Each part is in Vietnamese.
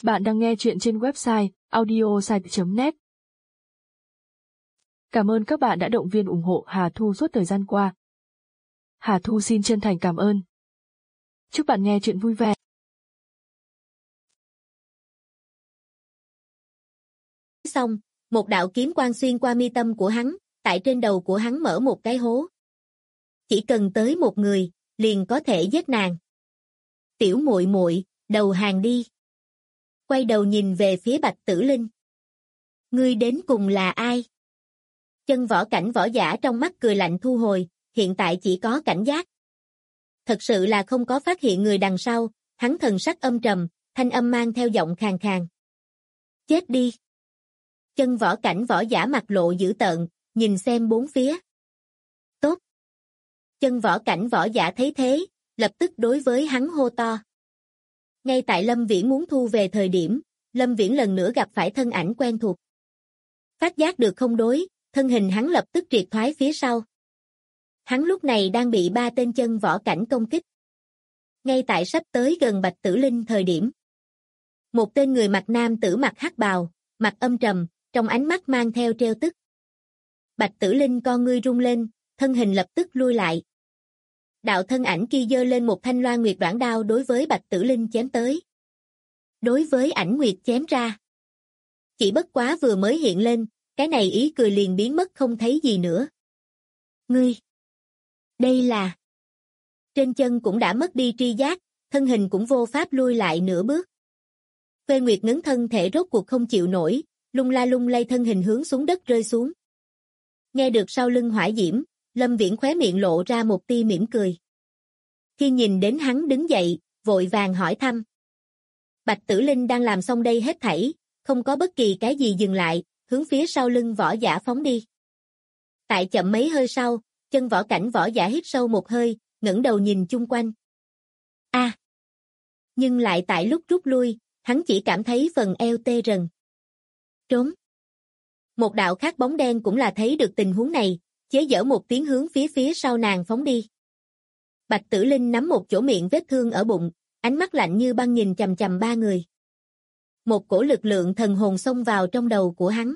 Bạn đang nghe chuyện trên website audiosite.net. Cảm ơn các bạn đã động viên ủng hộ Hà Thu suốt thời gian qua. Hà Thu xin chân thành cảm ơn. Chúc bạn nghe chuyện vui vẻ. Xong, một đạo kiếm quang xuyên qua mi tâm của hắn, tại trên đầu của hắn mở một cái hố. Chỉ cần tới một người, liền có thể giết nàng. Tiểu muội muội, đầu hàng đi. Quay đầu nhìn về phía Bạch Tử Linh. Ngươi đến cùng là ai? Chân Võ Cảnh Võ Giả trong mắt cười lạnh thu hồi, hiện tại chỉ có cảnh giác. Thật sự là không có phát hiện người đằng sau, hắn thần sắc âm trầm, thanh âm mang theo giọng khàn khàn. Chết đi. Chân Võ Cảnh Võ Giả mặt lộ dữ tợn, nhìn xem bốn phía. Tốt. Chân Võ Cảnh Võ Giả thấy thế, lập tức đối với hắn hô to. Ngay tại Lâm Viễn muốn thu về thời điểm, Lâm Viễn lần nữa gặp phải thân ảnh quen thuộc. Phát giác được không đối, thân hình hắn lập tức triệt thoái phía sau. Hắn lúc này đang bị ba tên chân võ cảnh công kích. Ngay tại sắp tới gần Bạch Tử Linh thời điểm. Một tên người mặc nam tử mặc hắc bào, mặt âm trầm, trong ánh mắt mang theo trêu tức. Bạch Tử Linh con ngươi rung lên, thân hình lập tức lui lại. Đạo thân ảnh kia giơ lên một thanh loan nguyệt đoạn đao đối với Bạch Tử Linh chém tới. Đối với ảnh nguyệt chém ra. Chỉ bất quá vừa mới hiện lên, cái này ý cười liền biến mất không thấy gì nữa. Ngươi! Đây là... Trên chân cũng đã mất đi tri giác, thân hình cũng vô pháp lui lại nửa bước. Phê Nguyệt ngấn thân thể rốt cuộc không chịu nổi, lung la lung lay thân hình hướng xuống đất rơi xuống. Nghe được sau lưng hỏa diễm, Lâm Viễn khóe miệng lộ ra một tia mỉm cười. Khi nhìn đến hắn đứng dậy, vội vàng hỏi thăm. Bạch Tử Linh đang làm xong đây hết thảy, không có bất kỳ cái gì dừng lại, hướng phía sau lưng võ giả phóng đi. Tại chậm mấy hơi sau, chân võ cảnh võ giả hít sâu một hơi, ngẩng đầu nhìn chung quanh. Nhưng lại tại lúc rút lui, hắn chỉ cảm thấy phần eo tê rần. Trốn. Một đạo khác bóng đen cũng là thấy được tình huống này, chế giở một tiếng hướng phía sau nàng phóng đi. Bạch Tử Linh nắm một chỗ miệng vết thương ở bụng, ánh mắt lạnh như băng nhìn chằm chằm ba người. Một cổ lực lượng thần hồn xông vào trong đầu của hắn.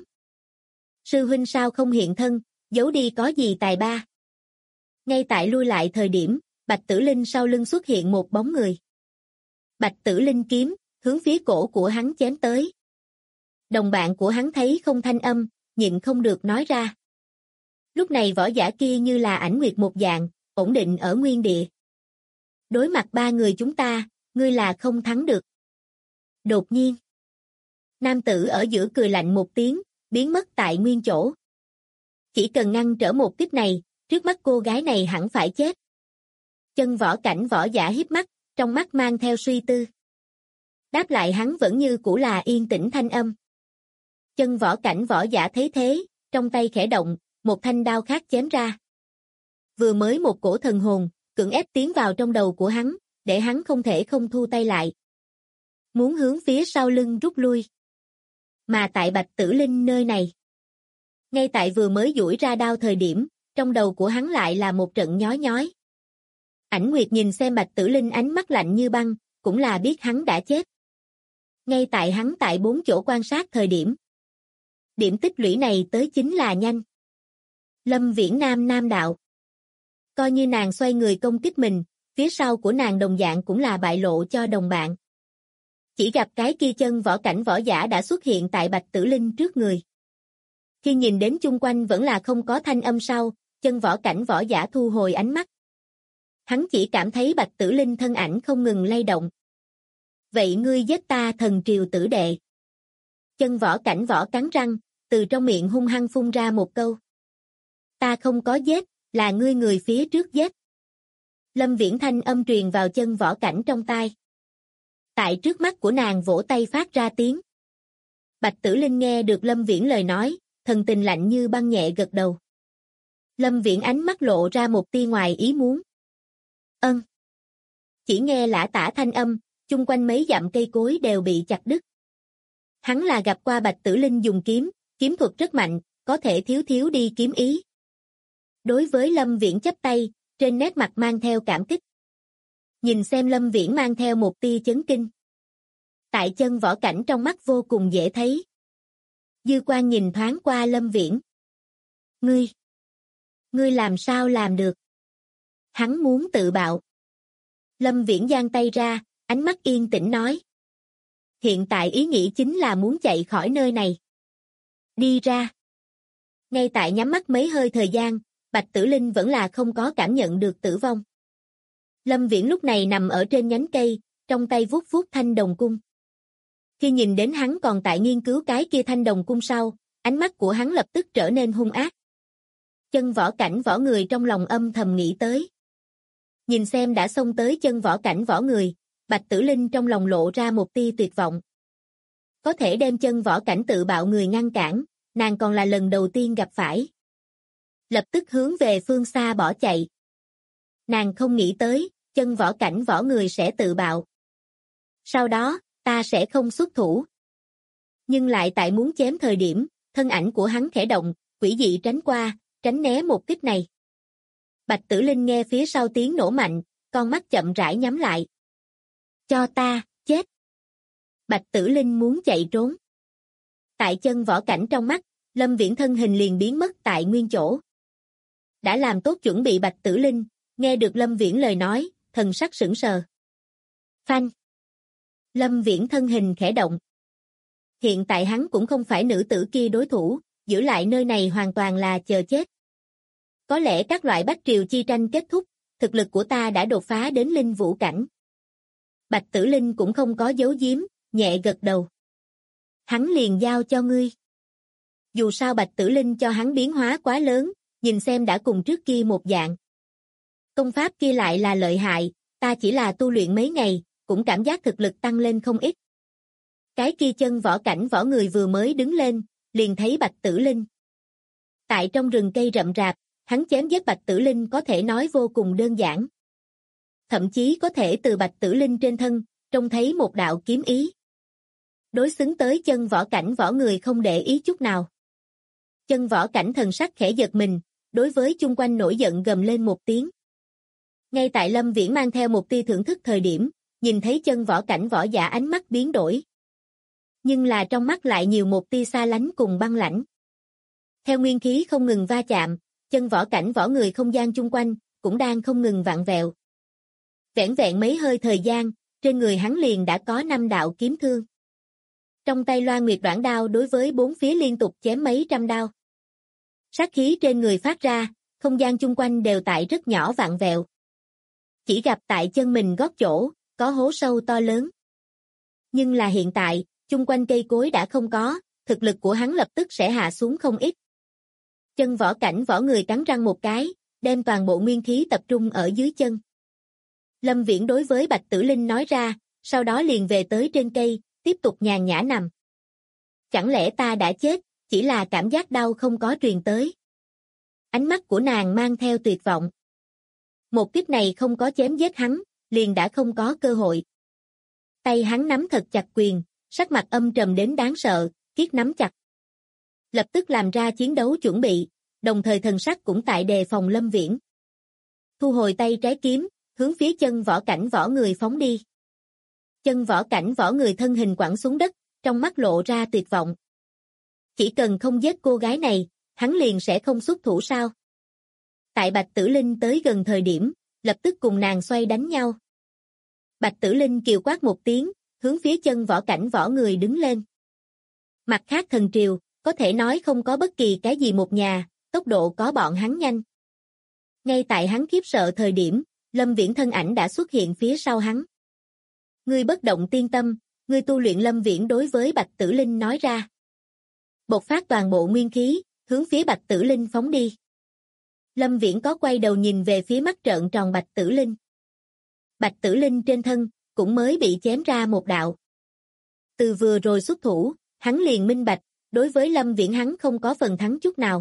Sư huynh sao không hiện thân, giấu đi có gì tài ba. Ngay tại lui lại thời điểm, Bạch Tử Linh sau lưng xuất hiện một bóng người. Bạch Tử Linh kiếm, hướng phía cổ của hắn chém tới. Đồng bạn của hắn thấy không thanh âm, nhịn không được nói ra. Lúc này võ giả kia như là ảnh nguyệt một dạng, ổn định ở nguyên địa. Đối mặt ba người chúng ta, ngươi là không thắng được. Đột nhiên, nam tử ở giữa cười lạnh một tiếng, biến mất tại nguyên chỗ. Chỉ cần ngăn trở một kích này, trước mắt cô gái này hẳn phải chết. Chân võ cảnh võ giả híp mắt, trong mắt mang theo suy tư. Đáp lại hắn vẫn như cũ là yên tĩnh thanh âm. Chân võ cảnh võ giả thấy thế, trong tay khẽ động, một thanh đao khác chém ra. Vừa mới một cổ thần hồn, cưỡng ép tiến vào trong đầu của hắn, để hắn không thể không thu tay lại. Muốn hướng phía sau lưng rút lui. Mà tại Bạch Tử Linh nơi này. Ngay tại vừa mới duỗi ra đao thời điểm, trong đầu của hắn lại là một trận nhói nhói. Ảnh Nguyệt nhìn xem Bạch Tử Linh ánh mắt lạnh như băng, cũng là biết hắn đã chết. Ngay tại hắn tại bốn chỗ quan sát thời điểm. Điểm tích lũy này tới chính là nhanh. Lâm Viễn nam đạo. Coi như nàng xoay người công kích mình, phía sau của nàng đồng dạng cũng là bại lộ cho đồng bạn. Chỉ gặp cái kia chân võ cảnh võ giả đã xuất hiện tại Bạch Tử Linh trước người. Khi nhìn đến chung quanh vẫn là không có thanh âm sau, chân võ cảnh võ giả thu hồi ánh mắt. Hắn chỉ cảm thấy Bạch Tử Linh thân ảnh không ngừng lay động. Vậy ngươi giết ta thần triều tử đệ. Chân võ cảnh võ cắn răng, từ trong miệng hung hăng phun ra một câu. Ta không có giết, là ngươi người phía trước giết. Lâm Viễn thanh âm truyền vào chân võ cảnh trong tai. Tại trước mắt của nàng vỗ tay phát ra tiếng. Bạch Tử Linh nghe được Lâm Viễn lời nói, thần tình lạnh như băng nhẹ gật đầu. Lâm Viễn ánh mắt lộ ra một tia ngoài ý muốn. Chỉ nghe lã tả thanh âm, chung quanh mấy dặm cây cối đều bị chặt đứt. Hắn là gặp qua Bạch Tử Linh dùng kiếm, kiếm thuật rất mạnh, có thể thiếu đi kiếm ý. Đối với Lâm Viễn chắp tay, trên nét mặt mang theo cảm kích. Nhìn xem Lâm Viễn mang theo một tia chấn kinh. Tại chân võ cảnh trong mắt vô cùng dễ thấy. Dư quan nhìn thoáng qua Lâm Viễn. Ngươi làm sao làm được? Hắn muốn tự bạo. Lâm Viễn giang tay ra, ánh mắt yên tĩnh nói. Hiện tại ý nghĩ chính là muốn chạy khỏi nơi này. Đi ra. Ngay tại nhắm mắt mấy hơi thời gian, Bạch Tử Linh vẫn là không có cảm nhận được tử vong. Lâm Viễn lúc này nằm ở trên nhánh cây, trong tay vuốt vuốt thanh đồng cung. Khi nhìn đến hắn còn tại nghiên cứu cái kia thanh đồng cung sau, ánh mắt của hắn lập tức trở nên hung ác. Chân võ cảnh võ người trong lòng âm thầm nghĩ tới. Nhìn xem đã xông tới chân võ cảnh võ người, Bạch Tử Linh trong lòng lộ ra một tia tuyệt vọng. Có thể đem chân võ cảnh tự bạo người ngăn cản, nàng còn là lần đầu tiên gặp phải. Lập tức hướng về phương xa bỏ chạy. Nàng không nghĩ tới, chân võ cảnh võ người sẽ tự bạo. Sau đó, ta sẽ không xuất thủ. Nhưng lại tại muốn chém thời điểm, thân ảnh của hắn khẽ động, quỷ dị tránh qua, tránh né một kích này. Bạch Tử Linh nghe phía sau tiếng nổ mạnh, con mắt chậm rãi nhắm lại. Cho ta, chết. Bạch Tử Linh muốn chạy trốn. Tại chân võ cảnh trong mắt, Lâm Viễn thân hình liền biến mất tại nguyên chỗ. Đã làm tốt chuẩn bị Bạch Tử Linh, nghe được Lâm Viễn lời nói, thần sắc sững sờ. Phanh. Lâm Viễn thân hình khẽ động. Hiện tại hắn cũng không phải nữ tử kia đối thủ, giữ lại nơi này hoàn toàn là chờ chết. Có lẽ các loại bách triều chi tranh kết thúc, thực lực của ta đã đột phá đến linh vũ cảnh. Bạch Tử Linh cũng không có giấu giếm, nhẹ gật đầu. Hắn liền giao cho ngươi. Dù sao Bạch Tử Linh cho hắn biến hóa quá lớn, nhìn xem đã cùng trước kia một dạng. Công pháp kia lại là lợi hại, ta chỉ là tu luyện mấy ngày, cũng cảm giác thực lực tăng lên không ít. Cái kia chân võ cảnh võ người vừa mới đứng lên, liền thấy Bạch Tử Linh. Tại trong rừng cây rậm rạp, hắn chém giết Bạch Tử Linh có thể nói vô cùng đơn giản. Thậm chí có thể từ Bạch Tử Linh trên thân, trông thấy một đạo kiếm ý. Đối xứng tới chân võ cảnh võ người không để ý chút nào. Chân võ cảnh thần sắc khẽ giật mình, đối với chung quanh nổi giận gầm lên một tiếng. Ngay tại Lâm Viễn mang theo một tia thưởng thức thời điểm, nhìn thấy chân võ cảnh võ giả ánh mắt biến đổi. Nhưng là trong mắt lại nhiều một tia xa lánh cùng băng lãnh. Theo nguyên khí không ngừng va chạm, chân võ cảnh võ người không gian chung quanh, cũng đang không ngừng vặn vẹo. Vẻn vẹn mấy hơi thời gian, trên người hắn liền đã có 5 đạo kiếm thương. Trong tay Loan Nguyệt đoạn đao đối với bốn phía liên tục chém mấy trăm đao. Sát khí trên người phát ra, không gian chung quanh đều tại rất nhỏ vặn vẹo. Chỉ gặp tại chân mình gót chỗ, có hố sâu to lớn. Nhưng là hiện tại, chung quanh cây cối đã không có, thực lực của hắn lập tức sẽ hạ xuống không ít. Chân võ cảnh võ người cắn răng một cái, đem toàn bộ nguyên khí tập trung ở dưới chân. Lâm Viễn đối với Bạch Tử Linh nói ra, sau đó liền về tới trên cây, tiếp tục nhàn nhã nằm. Chẳng lẽ ta đã chết, chỉ là cảm giác đau không có truyền tới. Ánh mắt của nàng mang theo tuyệt vọng. Một kích này không có chém giết hắn, liền đã không có cơ hội. Tay hắn nắm thật chặt quyền, sắc mặt âm trầm đến đáng sợ, kiết nắm chặt. Lập tức làm ra chiến đấu chuẩn bị, đồng thời thần sắc cũng tại đề phòng Lâm Viễn. Thu hồi tay trái kiếm, hướng phía chân võ cảnh võ người phóng đi. Chân võ cảnh võ người thân hình quẳng xuống đất, trong mắt lộ ra tuyệt vọng. Chỉ cần không giết cô gái này, hắn liền sẽ không xuất thủ sao? Tại Bạch Tử Linh tới gần thời điểm, lập tức cùng nàng xoay đánh nhau. Bạch Tử Linh kiều quát một tiếng, hướng phía chân võ cảnh võ người đứng lên. Mặt khác thần triều, có thể nói không có bất kỳ cái gì một nhà, tốc độ có bọn hắn nhanh. Ngay tại hắn khiếp sợ thời điểm, Lâm Viễn thân ảnh đã xuất hiện phía sau hắn. Ngươi bất động tiên tâm, ngươi tu luyện. Lâm Viễn đối với Bạch Tử Linh nói ra. Bộc phát toàn bộ nguyên khí, hướng phía Bạch Tử Linh phóng đi. Lâm Viễn có quay đầu nhìn về phía mắt trợn tròn Bạch Tử Linh. Bạch Tử Linh trên thân, cũng mới bị chém ra một đạo. Từ vừa rồi xuất thủ, hắn liền minh bạch, đối với Lâm Viễn hắn không có phần thắng chút nào.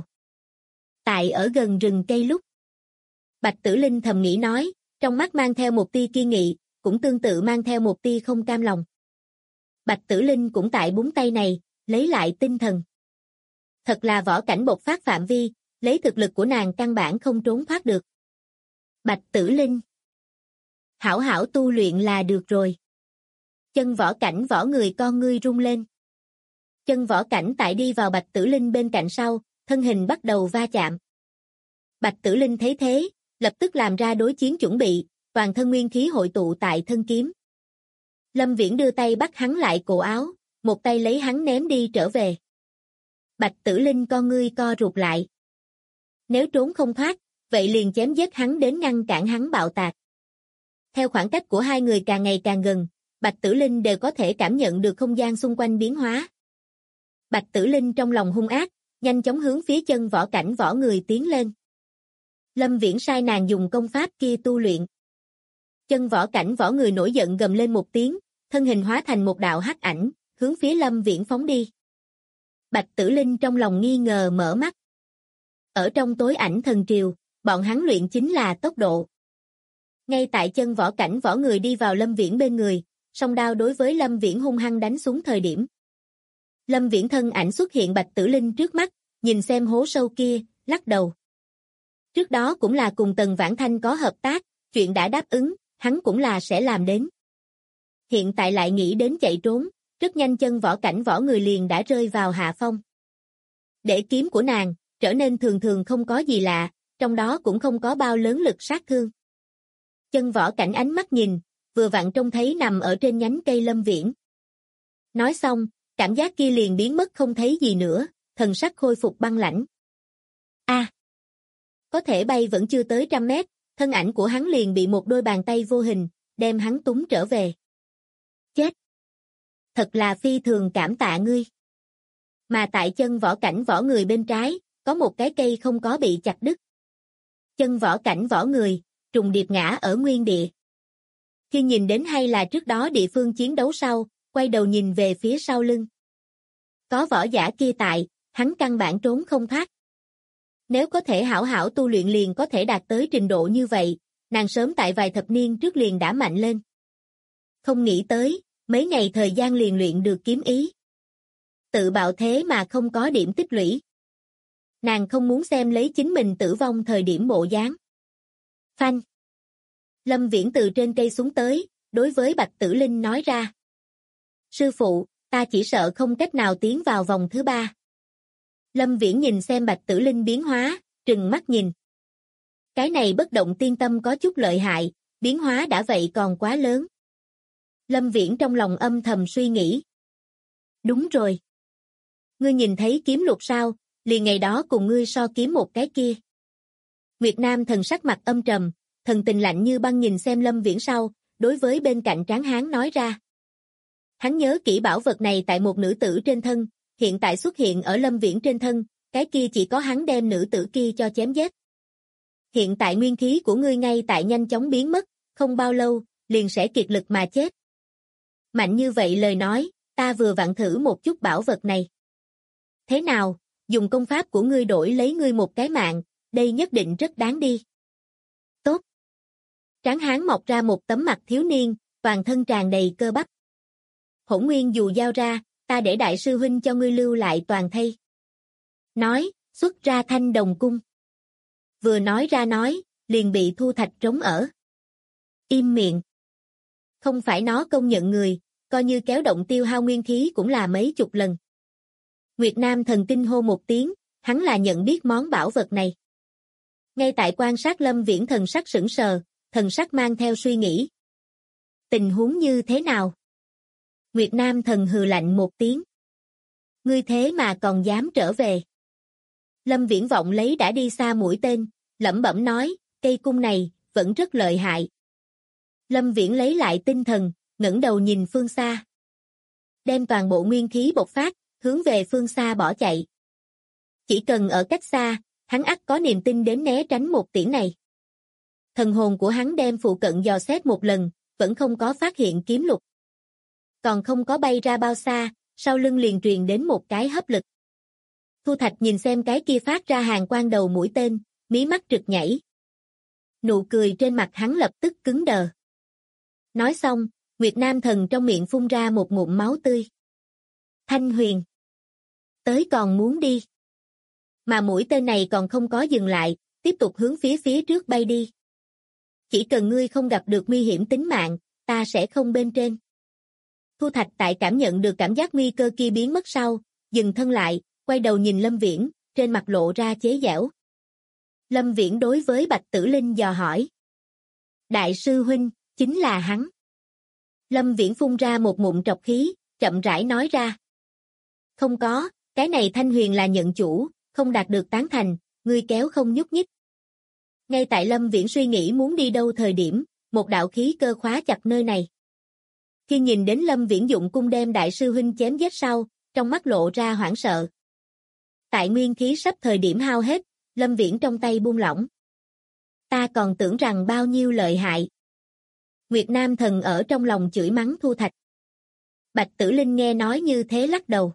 Tại ở gần rừng cây lúc, Bạch Tử Linh thầm nghĩ nói, trong mắt mang theo một tia kiên nghị, cũng tương tự mang theo một tia không cam lòng. Bạch Tử Linh cũng tại búng tay này, lấy lại tinh thần. Thật là võ cảnh bộc phát phạm vi, lấy thực lực của nàng căn bản không trốn thoát được. Bạch Tử Linh, hảo hảo tu luyện là được rồi. Chân Võ Cảnh võ người con ngươi rung lên. Chân Võ Cảnh tại đi vào Bạch Tử Linh bên cạnh sau, thân hình bắt đầu va chạm. Bạch Tử Linh thấy thế, lập tức làm ra đối chiến chuẩn bị, toàn thân nguyên khí hội tụ tại thân kiếm. Lâm Viễn đưa tay bắt hắn lại cổ áo, một tay lấy hắn ném đi trở về. Bạch Tử Linh con ngươi co rụt lại. Nếu trốn không thoát, vậy liền chém giết hắn đến ngăn cản hắn bạo tạc. Theo khoảng cách của hai người càng ngày càng gần, Bạch Tử Linh đều có thể cảm nhận được không gian xung quanh biến hóa. Bạch Tử Linh trong lòng hung ác, nhanh chóng hướng phía Chân Võ Cảnh võ người tiến lên. Lâm Viễn sai nàng dùng công pháp kia tu luyện. Chân Võ Cảnh võ người nổi giận gầm lên một tiếng, thân hình hóa thành một đạo hắc ảnh, hướng phía Lâm Viễn phóng đi. Bạch Tử Linh trong lòng nghi ngờ mở mắt. Ở trong tối ảnh thần triều, bọn hắn luyện chính là tốc độ. Ngay tại Chân Võ Cảnh võ người đi vào Lâm Viễn bên người, song đao đối với Lâm Viễn hung hăng đánh xuống thời điểm. Lâm Viễn thân ảnh xuất hiện Bạch Tử Linh trước mắt, nhìn xem hố sâu kia, lắc đầu. Trước đó cũng là cùng Tần Vãn Thanh có hợp tác, chuyện đã đáp ứng, hắn cũng là sẽ làm đến. Hiện tại lại nghĩ đến chạy trốn, rất nhanh Chân Võ Cảnh võ người liền đã rơi vào hạ phong. Để kiếm của nàng, trở nên thường thường không có gì lạ, trong đó cũng không có bao lớn lực sát thương. Chân Võ Cảnh ánh mắt nhìn, vừa vặn trông thấy nằm ở trên nhánh cây Lâm Viễn. Nói xong, cảm giác kia liền biến mất không thấy gì nữa, thần sắc khôi phục băng lãnh. Có thể bay vẫn chưa tới 100 mét, thân ảnh của hắn liền bị một đôi bàn tay vô hình, đem hắn túng trở về. Chết! Thật là phi thường cảm tạ ngươi. Mà tại Chân Võ Cảnh võ người bên trái, có một cái cây không có bị chặt đứt. Chân Võ Cảnh võ người, trùng điệp ngã ở nguyên địa. Khi nhìn đến hay là trước đó địa phương chiến đấu sau, quay đầu nhìn về phía sau lưng. Có võ giả kia tại, hắn căn bản trốn không thoát. Nếu có thể hảo hảo tu luyện liền có thể đạt tới trình độ như vậy, nàng sớm tại vài thập niên trước liền đã mạnh lên. Không nghĩ tới, mấy ngày thời gian liền luyện được kiếm ý. Tự bạo thế mà không có điểm tích lũy. Nàng không muốn xem lấy chính mình tử vong thời điểm bộ dáng. Phanh! Lâm Viễn từ trên cây xuống tới, đối với Bạch Tử Linh nói ra. Sư phụ, ta chỉ sợ không cách nào tiến vào vòng thứ 3. Lâm Viễn nhìn xem Bạch Tử Linh biến hóa, trừng mắt nhìn. Cái này bất động tiên tâm có chút lợi hại, biến hóa đã vậy còn quá lớn. Lâm Viễn trong lòng âm thầm suy nghĩ. Đúng rồi. Ngươi nhìn thấy kiếm lục sao, liền ngày đó cùng ngươi so kiếm một cái kia. Nguyệt Nam thần sắc mặt âm trầm, thần tình lạnh như băng nhìn xem Lâm Viễn sau, đối với bên cạnh Tráng Hán nói ra. Hắn nhớ kỹ bảo vật này tại một nữ tử trên thân, hiện tại xuất hiện ở Lâm Viễn trên thân, cái kia chỉ có hắn đem nữ tử kia cho chém giết. Hiện tại nguyên khí của ngươi ngay tại nhanh chóng biến mất, không bao lâu, liền sẽ kiệt lực mà chết. Mạnh như vậy lời nói, ta vừa vặn thử một chút bảo vật này. Thế nào, dùng công pháp của ngươi đổi lấy ngươi một cái mạng, đây nhất định rất đáng đi. Tốt. Tráng Hán mọc ra một tấm mặt thiếu niên, toàn thân tràn đầy cơ bắp. Hỗn Nguyên dù giao ra, ta để đại sư huynh cho ngươi lưu lại toàn thây. Nói, xuất ra Thanh Đồng cung. Vừa nói ra nói, liền bị Thu Thạch trống ở. Im miệng. Không phải nó công nhận người, coi như kéo động tiêu hao nguyên khí cũng là mấy chục lần. Nguyệt Nam thần kinh hô một tiếng, hắn là nhận biết món bảo vật này. Ngay tại quan sát Lâm Viễn thần sắc sững sờ, thần sắc mang theo suy nghĩ. Tình huống như thế nào? Nguyệt Nam thần hừ lạnh một tiếng. Ngươi thế mà còn dám trở về. Lâm Viễn vọng lấy đã đi xa mũi tên, lẩm bẩm nói, cây cung này, vẫn rất lợi hại. Lâm Viễn lấy lại tinh thần, ngẩng đầu nhìn phương xa. Đem toàn bộ nguyên khí bộc phát, hướng về phương xa bỏ chạy. Chỉ cần ở cách xa, hắn ắt có niềm tin đến né tránh một tiễn này. Thần hồn của hắn đem phụ cận dò xét một lần, vẫn không có phát hiện kiếm lục. Còn không có bay ra bao xa, sau lưng liền truyền đến một cái hấp lực. Thu Thạch nhìn xem cái kia phát ra hàng quang đầu mũi tên, mí mắt trực nhảy. Nụ cười trên mặt hắn lập tức cứng đờ. Nói xong, Nguyệt Nam thần trong miệng phun ra một ngụm máu tươi. Thanh Huyền. Tới còn muốn đi. Mà mũi tên này còn không có dừng lại, tiếp tục hướng phía trước bay đi. Chỉ cần ngươi không gặp được nguy hiểm tính mạng, ta sẽ không bên trên. Thu Thạch tại cảm nhận được cảm giác nguy cơ kia biến mất sau, dừng thân lại, quay đầu nhìn Lâm Viễn, trên mặt lộ ra chế giễu. Lâm Viễn đối với Bạch Tử Linh dò hỏi. Đại sư huynh, chính là hắn. Lâm Viễn phun ra một ngụm trọc khí, chậm rãi nói ra. Không có, cái này Thanh Huyền là nhận chủ, không đạt được tán thành, ngươi kéo không nhúc nhích. Ngay tại Lâm Viễn suy nghĩ muốn đi đâu thời điểm, một đạo khí cơ khóa chặt nơi này. Khi nhìn đến Lâm Viễn dụng cung đem đại sư huynh chém giết sau, trong mắt lộ ra hoảng sợ. Tại nguyên khí sắp thời điểm hao hết, Lâm Viễn trong tay buông lỏng. Ta còn tưởng rằng bao nhiêu lợi hại. Nguyệt Nam Thần ở trong lòng chửi mắng Thu Thạch. Bạch Tử Linh nghe nói như thế lắc đầu.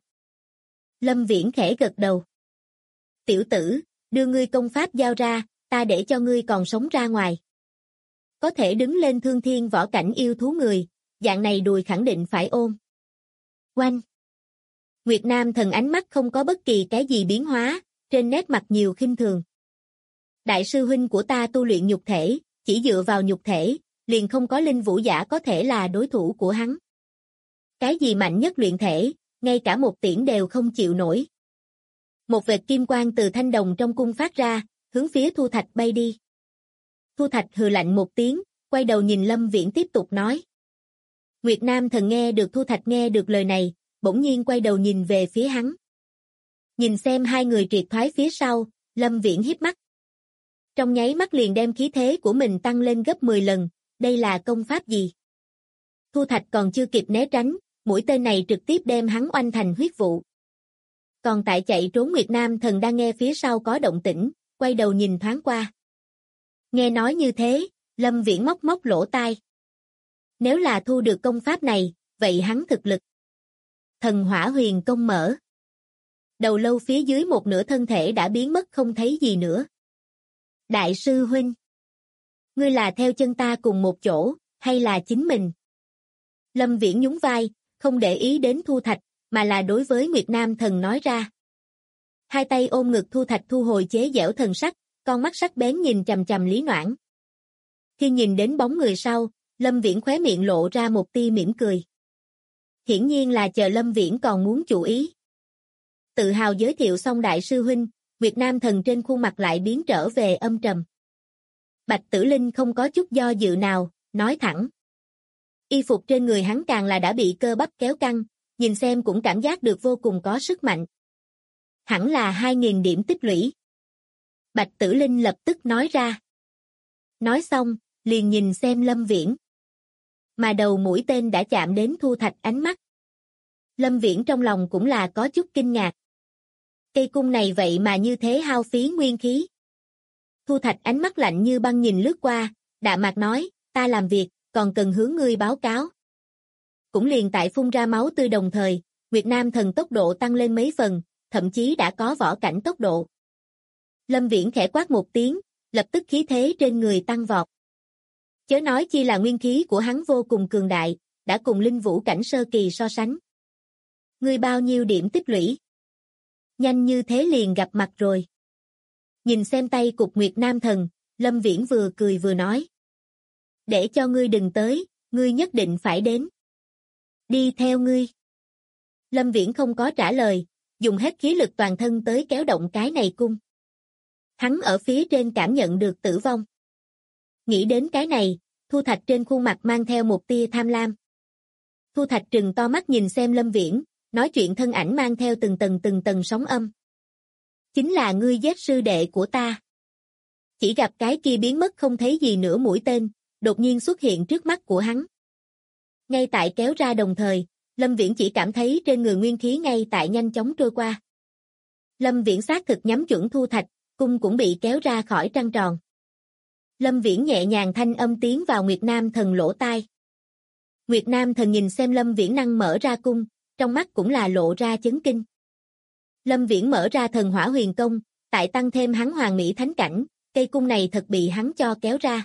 Lâm Viễn khẽ gật đầu. Tiểu tử, đưa ngươi công pháp giao ra, ta để cho ngươi còn sống ra ngoài. Có thể đứng lên thương thiên võ cảnh yêu thú người, dạng này đùi khẳng định phải ôm. Oanh! Nguyệt Nam Thần ánh mắt không có bất kỳ cái gì biến hóa, trên nét mặt nhiều khinh thường. Đại sư huynh của ta tu luyện nhục thể, chỉ dựa vào nhục thể, liền không có linh vũ giả có thể là đối thủ của hắn. Cái gì mạnh nhất luyện thể, ngay cả một tiễn đều không chịu nổi. Một vệt kim quang từ thanh đồng trong cung phát ra, hướng phía Thu Thạch bay đi. Thu Thạch hừ lạnh một tiếng, quay đầu nhìn Lâm Viễn tiếp tục nói. Nguyệt Nam Thần nghe được Thu Thạch nghe được lời này, bỗng nhiên quay đầu nhìn về phía hắn. Nhìn xem hai người triệt thoái phía sau, Lâm Viễn híp mắt. Trong nháy mắt liền đem khí thế của mình tăng lên gấp 10 lần, đây là công pháp gì? Thu Thạch còn chưa kịp né tránh, mũi tên này trực tiếp đem hắn oanh thành huyết vụ. Còn tại chạy trốn Nguyệt Nam Thần đang nghe phía sau có động tĩnh, quay đầu nhìn thoáng qua. Nghe nói như thế, Lâm Viễn móc móc lỗ tai. Nếu là thu được công pháp này, vậy hắn thực lực. Thần Hỏa Huyền Công mở. Đầu lâu phía dưới một nửa thân thể đã biến mất không thấy gì nữa. Đại sư huynh, ngươi là theo chân ta cùng một chỗ, hay là chính mình? Lâm Viễn nhún vai, không để ý đến Thu Thạch, mà là đối với Nguyệt Nam Thần nói ra. Hai tay ôm ngực Thu Thạch thu hồi chế giễu thần sắc, con mắt sắc bén nhìn chằm chằm Lý Noãn. Khi nhìn đến bóng người sau, Lâm Viễn khóe miệng lộ ra một tia mỉm cười. Hiển nhiên là chờ Lâm Viễn còn muốn chú ý. Tự hào giới thiệu xong đại sư huynh, Nguyệt Nam Thần trên khuôn mặt lại biến trở về âm trầm. Bạch Tử Linh không có chút do dự nào, nói thẳng. Y phục trên người hắn càng là đã bị cơ bắp kéo căng, nhìn xem cũng cảm giác được vô cùng có sức mạnh. Hẳn là 2.000 điểm tích lũy. Bạch Tử Linh lập tức nói ra. Nói xong, liền nhìn xem Lâm Viễn. Mà đầu mũi tên đã chạm đến Thu Thạch ánh mắt. Lâm Viễn trong lòng cũng là có chút kinh ngạc. Cây cung này vậy mà như thế hao phí nguyên khí. Thu Thạch ánh mắt lạnh như băng nhìn lướt qua, đạm mạc nói, ta làm việc, còn cần hướng ngươi báo cáo. Cũng liền tại phun ra máu tươi đồng thời, Nguyệt Nam Thần tốc độ tăng lên mấy phần, thậm chí đã có võ cảnh tốc độ. Lâm Viễn khẽ quát một tiếng, lập tức khí thế trên người tăng vọt. Chớ nói chi là nguyên khí của hắn vô cùng cường đại, đã cùng linh vũ cảnh sơ kỳ so sánh. Ngươi bao nhiêu điểm tích lũy? Nhanh như thế liền gặp mặt rồi. Nhìn xem tay cục Nguyệt Nam Thần, Lâm Viễn vừa cười vừa nói. Để cho ngươi đừng tới, ngươi nhất định phải đến. Đi theo ngươi. Lâm Viễn không có trả lời, dùng hết khí lực toàn thân tới kéo động cái này cung. Hắn ở phía trên cảm nhận được tử vong. Nghĩ đến cái này, Thu Thạch trên khuôn mặt mang theo một tia tham lam. Thu Thạch trừng to mắt nhìn xem Lâm Viễn, nói chuyện thân ảnh mang theo từng tầng sóng âm. Chính là ngươi giết sư đệ của ta. Chỉ gặp cái kia biến mất không thấy gì nữa mũi tên, đột nhiên xuất hiện trước mắt của hắn. Ngay tại kéo ra đồng thời, Lâm Viễn chỉ cảm thấy trên người nguyên khí ngay tại nhanh chóng trôi qua. Lâm Viễn xác thực nhắm chuẩn Thu Thạch, cung cũng bị kéo ra khỏi trăng tròn. Lâm Viễn nhẹ nhàng thanh âm tiến vào Nguyệt Nam Thần lỗ tai. Nguyệt Nam Thần nhìn xem Lâm Viễn năng mở ra cung, trong mắt cũng là lộ ra chấn kinh. Lâm Viễn mở ra Thần Hỏa Huyền Công, tại tăng thêm hắn hoàn mỹ thánh cảnh, cây cung này thật bị hắn cho kéo ra.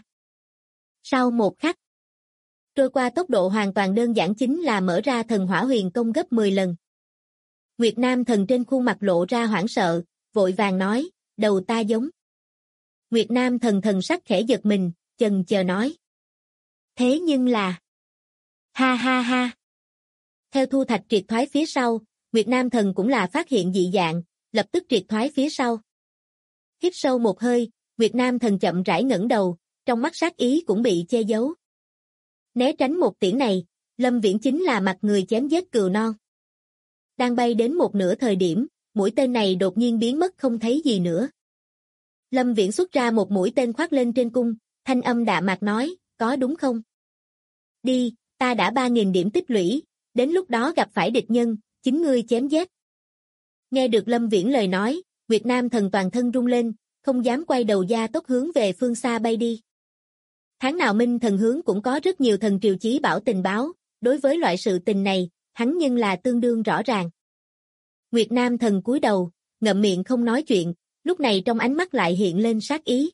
Sau một khắc, trôi qua tốc độ hoàn toàn đơn giản chính là mở ra Thần Hỏa Huyền Công gấp 10 lần. Nguyệt Nam Thần trên khuôn mặt lộ ra hoảng sợ, vội vàng nói, đầu ta giống. Nguyệt Nam Thần thần sắc khẽ giật mình, chần chờ nói. Thế nhưng là... Ha ha ha. Theo Thu Thạch triệt thoái phía sau, Nguyệt Nam Thần cũng là phát hiện dị dạng, lập tức triệt thoái phía sau. Hít sâu một hơi, Nguyệt Nam Thần chậm rãi ngẩng đầu, trong mắt sát ý cũng bị che giấu. Né tránh một tiễn này, Lâm Viễn chính là mặt người chém giết cừu non. Đang bay đến một nửa thời điểm, mũi tên này đột nhiên biến mất không thấy gì nữa. Lâm Viễn xuất ra một mũi tên khoác lên trên cung, thanh âm đạm mạc nói, có đúng không? Đi, ta đã 3.000 điểm tích lũy, đến lúc đó gặp phải địch nhân, chính ngươi chém giết. Nghe được Lâm Viễn lời nói, Nguyệt Nam Thần toàn thân rung lên, không dám quay đầu gia tốc hướng về phương xa bay đi. Tháng nào Minh Thần hướng cũng có rất nhiều thần triều chí bảo tình báo, đối với loại sự tình này, hắn nhưng là tương đương rõ ràng. Nguyệt Nam Thần cúi đầu, ngậm miệng không nói chuyện, lúc này trong ánh mắt lại hiện lên sát ý.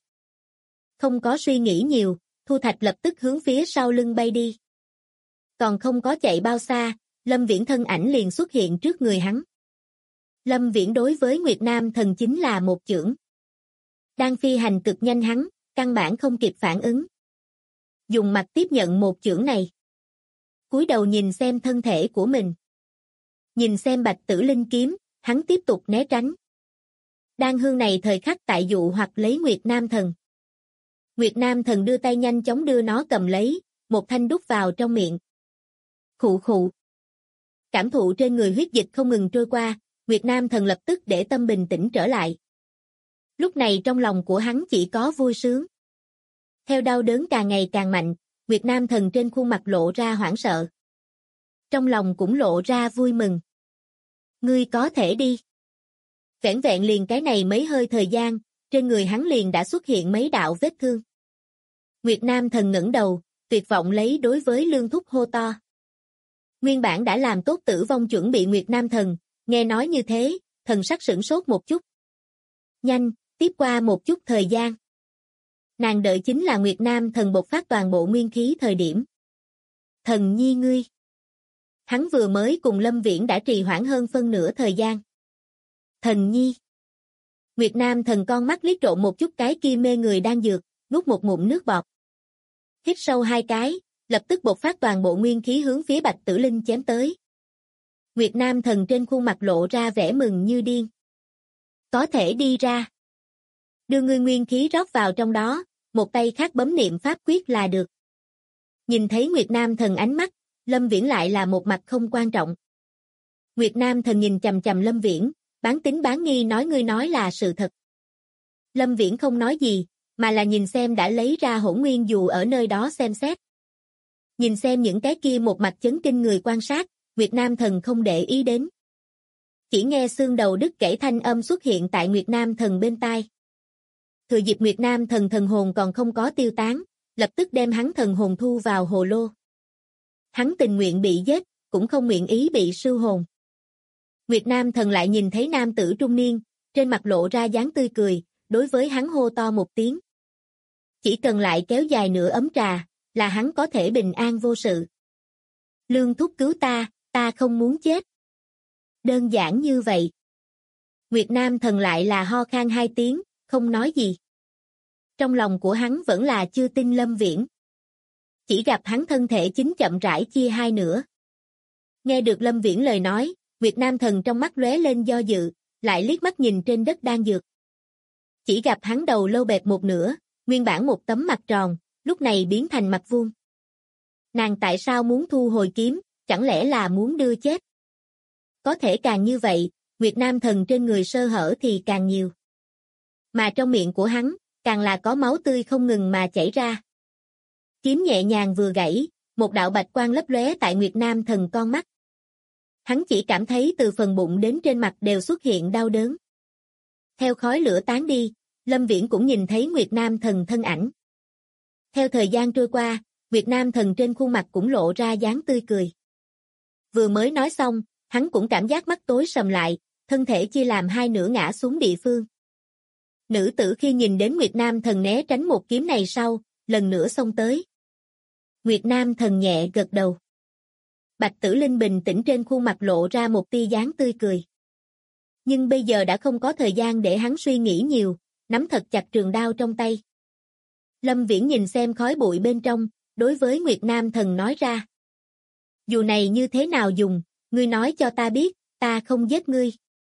Không có suy nghĩ nhiều, Thu Thạch lập tức hướng phía sau lưng bay đi. Còn không có chạy bao xa, Lâm Viễn thân ảnh liền xuất hiện trước người hắn. Lâm Viễn đối với Nguyệt Nam Thần chính là một chưởng. Đang phi hành cực nhanh hắn, căn bản không kịp phản ứng. Dùng mặt tiếp nhận một chưởng này. Cúi đầu nhìn xem thân thể của mình. Nhìn xem Bạch Tử Linh kiếm, hắn tiếp tục né tránh. Đan hương này thời khắc tại dụ hoặc lấy Nguyệt Nam Thần. Nguyệt Nam Thần đưa tay nhanh chóng đưa nó cầm lấy, một thanh đút vào trong miệng. Khụ khụ. Cảm thụ trên người huyết dịch không ngừng trôi qua, Nguyệt Nam Thần lập tức để tâm bình tĩnh trở lại. Lúc này trong lòng của hắn chỉ có vui sướng. Theo đau đớn càng ngày càng mạnh, Nguyệt Nam Thần trên khuôn mặt lộ ra hoảng sợ. Trong lòng cũng lộ ra vui mừng. Ngươi có thể đi. Vẻn vẹn liền cái này mấy hơi thời gian, trên người hắn liền đã xuất hiện mấy đạo vết thương. Nguyệt Nam Thần ngẩng đầu, tuyệt vọng lấy đối với Lương Thúc hô to. Nguyên bản đã làm tốt tử vong chuẩn bị Nguyệt Nam Thần, nghe nói như thế, thần sắc sửng sốt một chút. Nhanh, tiếp qua một chút thời gian. Nàng đợi chính là Nguyệt Nam Thần bộc phát toàn bộ nguyên khí thời điểm. Thần nhi ngươi. Hắn vừa mới cùng Lâm Viễn đã trì hoãn hơn phân nửa thời gian. Thần nhi. Nguyệt Nam Thần con mắt liếc trộn một chút cái kia mê người đang dược, nuốt một ngụm nước bọt. Hít sâu 2 cái, lập tức bộc phát toàn bộ nguyên khí hướng phía Bạch Tử Linh chém tới. Nguyệt Nam Thần trên khuôn mặt lộ ra vẻ mừng như điên. Có thể đi ra. Đưa ngươi nguyên khí rót vào trong đó, một tay khác bấm niệm pháp quyết là được. Nhìn thấy Nguyệt Nam Thần ánh mắt, Lâm Viễn lại là một mặt không quan trọng. Nguyệt Nam Thần nhìn chằm chằm Lâm Viễn, bán tín bán nghi nói ngươi nói là sự thật. Lâm Viễn không nói gì, mà là nhìn xem đã lấy ra Hỗn Nguyên dù ở nơi đó xem xét. Nhìn xem những cái kia một mặt chấn kinh người quan sát, Nguyệt Nam Thần không để ý đến. Chỉ nghe xương đầu đứt gãy thanh âm xuất hiện tại Nguyệt Nam Thần bên tai. Thừa dịp Nguyệt Nam Thần thần hồn còn không có tiêu tán, lập tức đem hắn thần hồn thu vào hồ lô. Hắn tình nguyện bị giết, cũng không nguyện ý bị sưu hồn. Nguyệt Nam Thần lại nhìn thấy nam tử trung niên, trên mặt lộ ra dáng tươi cười, đối với hắn hô to một tiếng. Chỉ cần lại kéo dài nửa ấm trà, là hắn có thể bình an vô sự. Lương Thúc cứu ta, ta không muốn chết. Đơn giản như vậy. Nguyệt Nam Thần lại là ho khan 2 tiếng, không nói gì. Trong lòng của hắn vẫn là chưa tin Lâm Viễn. Chỉ gặp hắn thân thể chính chậm rãi chia 2 nửa. Nghe được Lâm Viễn lời nói, Nguyệt Nam Thần trong mắt lóe lên do dự, lại liếc mắt nhìn trên đất đang dược. Chỉ gặp hắn đầu lâu bẹp một nửa, nguyên bản một tấm mặt tròn, lúc này biến thành mặt vuông. Nàng tại sao muốn thu hồi kiếm, chẳng lẽ là muốn đưa chết? Có thể càng như vậy, Nguyệt Nam Thần trên người sơ hở thì càng nhiều. Mà trong miệng của hắn, càng là có máu tươi không ngừng mà chảy ra. Kiếm nhẹ nhàng vừa gãy, một đạo bạch quang lấp lóe tại Nguyệt Nam Thần con mắt. Hắn chỉ cảm thấy từ phần bụng đến trên mặt đều xuất hiện đau đớn. Theo khói lửa tán đi, Lâm Viễn cũng nhìn thấy Nguyệt Nam Thần thân ảnh. Theo thời gian trôi qua, Nguyệt Nam Thần trên khuôn mặt cũng lộ ra dáng tươi cười. Vừa mới nói xong, hắn cũng cảm giác mắt tối sầm lại, thân thể chia làm 2 nửa ngã xuống địa phương. Nữ tử khi nhìn đến Nguyệt Nam Thần né tránh một kiếm này sau, lần nữa xông tới. Nguyệt Nam Thần nhẹ gật đầu. Bạch Tử Linh bình tĩnh trên khuôn mặt lộ ra một tia dáng tươi cười. Nhưng bây giờ đã không có thời gian để hắn suy nghĩ nhiều, nắm thật chặt trường đao trong tay. Lâm Viễn nhìn xem khói bụi bên trong, đối với Nguyệt Nam Thần nói ra. Dù này như thế nào dùng, ngươi nói cho ta biết, ta không giết ngươi.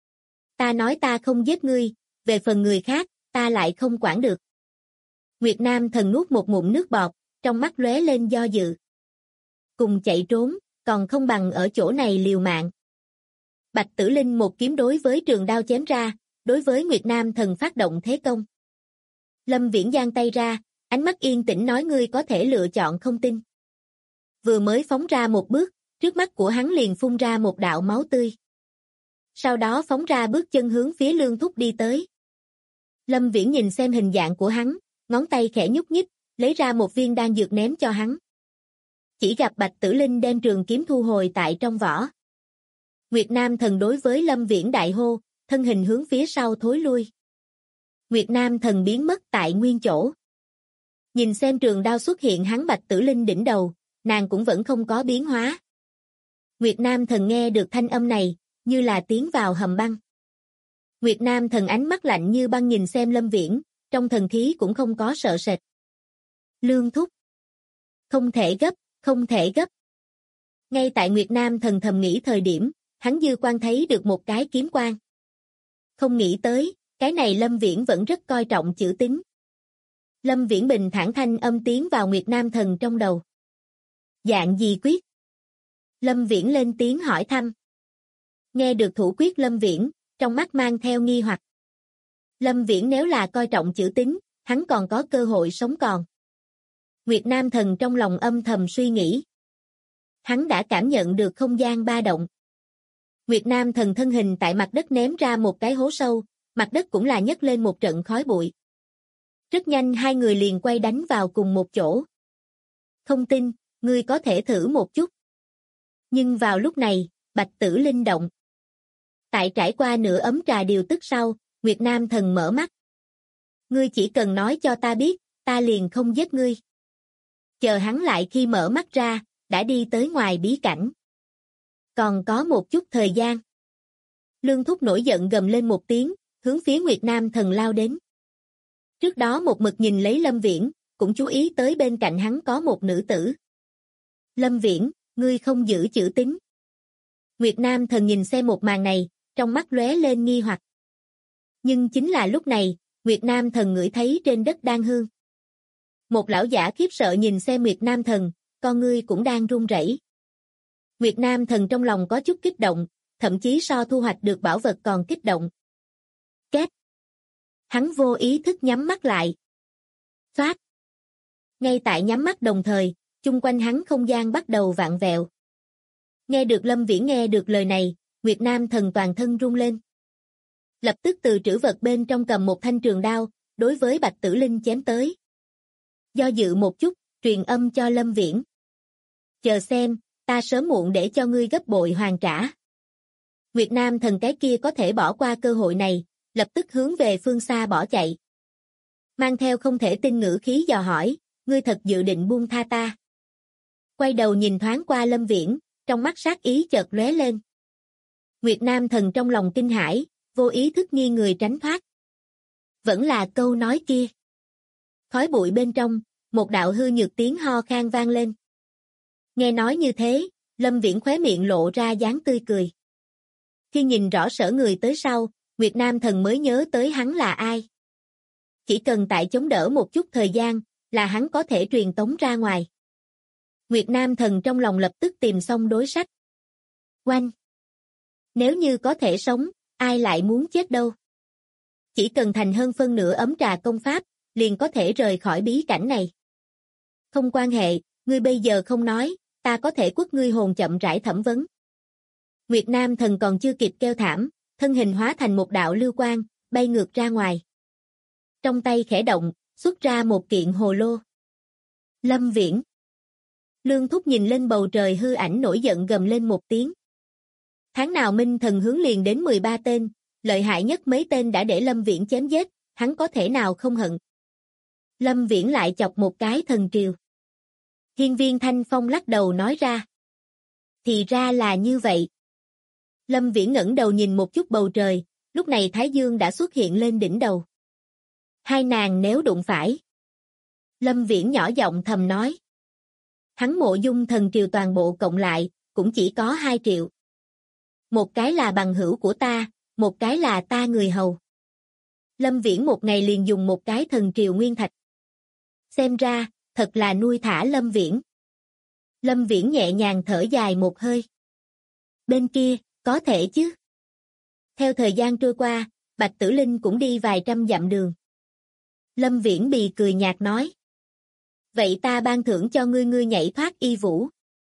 Ta nói ta không giết ngươi, về phần người khác, ta lại không quản được. Nguyệt Nam Thần nuốt một ngụm nước bọt, trong mắt lóe lên do dự. Cùng chạy trốn, còn không bằng ở chỗ này liều mạng. Bạch Tử Linh một kiếm đối với trường đao chém ra, đối với Nguyệt Nam Thần phát động thế công. Lâm Viễn giang tay ra, ánh mắt yên tĩnh nói ngươi có thể lựa chọn không tin. Vừa mới phóng ra một bước, trước mắt của hắn liền phun ra một đạo máu tươi. Sau đó phóng ra bước chân hướng phía Lương Thúc đi tới. Lâm Viễn nhìn xem hình dạng của hắn, ngón tay khẽ nhúc nhích, lấy ra một viên đan dược ném cho hắn. Chỉ gặp Bạch Tử Linh đem trường kiếm thu hồi tại trong vỏ. Nguyệt Nam Thần đối với Lâm Viễn đại hô, thân hình hướng phía sau thối lui. Nguyệt Nam Thần biến mất tại nguyên chỗ. Nhìn xem trường đao xuất hiện hắn Bạch Tử Linh đỉnh đầu, nàng cũng vẫn không có biến hóa. Nguyệt Nam Thần nghe được thanh âm này, như là tiến vào hầm băng. Nguyệt Nam Thần ánh mắt lạnh như băng nhìn xem Lâm Viễn, trong thần khí cũng không có sợ sệt. Lương Thúc. Không thể gấp, không thể gấp. Ngay tại Nguyệt Nam Thần thầm nghĩ thời điểm, hắn dư quan thấy được một cái kiếm quang. Không nghĩ tới, cái này Lâm Viễn vẫn rất coi trọng chữ tín. Lâm Viễn bình thản thanh âm tiến vào Nguyệt Nam Thần trong đầu. Dạng gì quyết? Lâm Viễn lên tiếng hỏi thăm. Nghe được thủ quyết Lâm Viễn, trong mắt mang theo nghi hoặc. Lâm Viễn nếu là coi trọng chữ tín, hắn còn có cơ hội sống còn. Nguyệt Nam Thần trong lòng âm thầm suy nghĩ. Hắn đã cảm nhận được không gian ba động. Nguyệt Nam Thần thân hình tại mặt đất ném ra một cái hố sâu, mặt đất cũng là nhấc lên một trận khói bụi. Rất nhanh hai người liền quay đánh vào cùng một chỗ. Không tin, ngươi có thể thử một chút. Nhưng vào lúc này, Bạch Tử Linh động. Tại trải qua nửa ấm trà điều tức sau, Nguyệt Nam Thần mở mắt. Ngươi chỉ cần nói cho ta biết, ta liền không giết ngươi. Chờ hắn lại khi mở mắt ra, đã đi tới ngoài bí cảnh. Còn có một chút thời gian. Lương Thúc nổi giận gầm lên một tiếng, hướng phía Nguyệt Nam Thần lao đến. Trước đó một mực nhìn lấy Lâm Viễn, cũng chú ý tới bên cạnh hắn có một nữ tử. Lâm Viễn, ngươi không giữ chữ tín. Nguyệt Nam Thần nhìn xem một màn này, trong mắt lóe lên nghi hoặc. Nhưng chính là lúc này, Nguyệt Nam Thần ngửi thấy trên đất đang hương. Một lão giả khiếp sợ nhìn xem Nguyệt Nam Thần, con ngươi cũng đang run rẩy. Nguyệt Nam Thần trong lòng có chút kích động, thậm chí so thu hoạch được bảo vật còn kích động. Két. Hắn vô ý thức nhắm mắt lại. Xoát. Ngay tại nhắm mắt đồng thời, chung quanh hắn không gian bắt đầu vặn vẹo. Nghe được Lâm Viễn nghe được lời này, Nguyệt Nam Thần toàn thân run lên. Lập tức từ trữ vật bên trong cầm một thanh trường đao, đối với Bạch Tử Linh chém tới. Do dự một chút, truyền âm cho Lâm Viễn. Chờ xem, ta sớm muộn để cho ngươi gấp bội hoàn trả. Nguyệt Nam Thần cái kia có thể bỏ qua cơ hội này, lập tức hướng về phương xa bỏ chạy. Mang theo không thể tin ngữ khí dò hỏi, ngươi thật dự định buông tha ta. Quay đầu nhìn thoáng qua Lâm Viễn, trong mắt sát ý chợt lóe lên. Nguyệt Nam Thần trong lòng kinh hãi, vô ý thức nghiêng người tránh thoát. Vẫn là câu nói kia. Khói bụi bên trong, một đạo hư nhược tiếng ho khan vang lên. Nghe nói như thế, Lâm Viễn khóe miệng lộ ra dáng tươi cười. Khi nhìn rõ sở người tới sau, Nguyệt Nam Thần mới nhớ tới hắn là ai. Chỉ cần tại chống đỡ một chút thời gian, là hắn có thể truyền tống ra ngoài. Nguyệt Nam Thần trong lòng lập tức tìm xong đối sách. Oanh! Nếu như có thể sống, ai lại muốn chết đâu. Chỉ cần thành hơn phân nửa ấm trà công pháp, liền có thể rời khỏi bí cảnh này. Không quan hệ, ngươi bây giờ không nói, ta có thể quất ngươi hồn chậm rãi thẩm vấn. Nguyệt Nam Thần còn chưa kịp kêu thảm, thân hình hóa thành một đạo lưu quang, bay ngược ra ngoài. Trong tay khẽ động, xuất ra một kiện hồ lô. Lâm Viễn. Lương Thúc nhìn lên bầu trời hư ảnh nổi giận gầm lên một tiếng. Tháng nào Minh Thần hướng liền đến 13 tên, lợi hại nhất mấy tên đã để Lâm Viễn chém giết, hắn có thể nào không hận. Lâm Viễn lại chọc một cái thần triều. Hiên Viên Thanh Phong lắc đầu nói ra. Thì ra là như vậy. Lâm Viễn ngẩng đầu nhìn một chút bầu trời, lúc này Thái Dương đã xuất hiện lên đỉnh đầu. Hai nàng nếu đụng phải. Lâm Viễn nhỏ giọng thầm nói. Hắn Mộ Dung thần triều toàn bộ cộng lại, cũng chỉ có 2 triệu. một cái là bằng hữu của ta, một cái là ta người hầu. Lâm Viễn một ngày liền dùng một cái thần triều nguyên thạch. Xem ra, thật là nuôi thả Lâm Viễn. Lâm Viễn nhẹ nhàng thở dài một hơi. Bên kia, có thể chứ. Theo thời gian trôi qua, Bạch Tử Linh cũng đi vài trăm dặm đường. Lâm Viễn bì cười nhạt nói. Vậy ta ban thưởng cho ngươi nhảy thoát y vũ.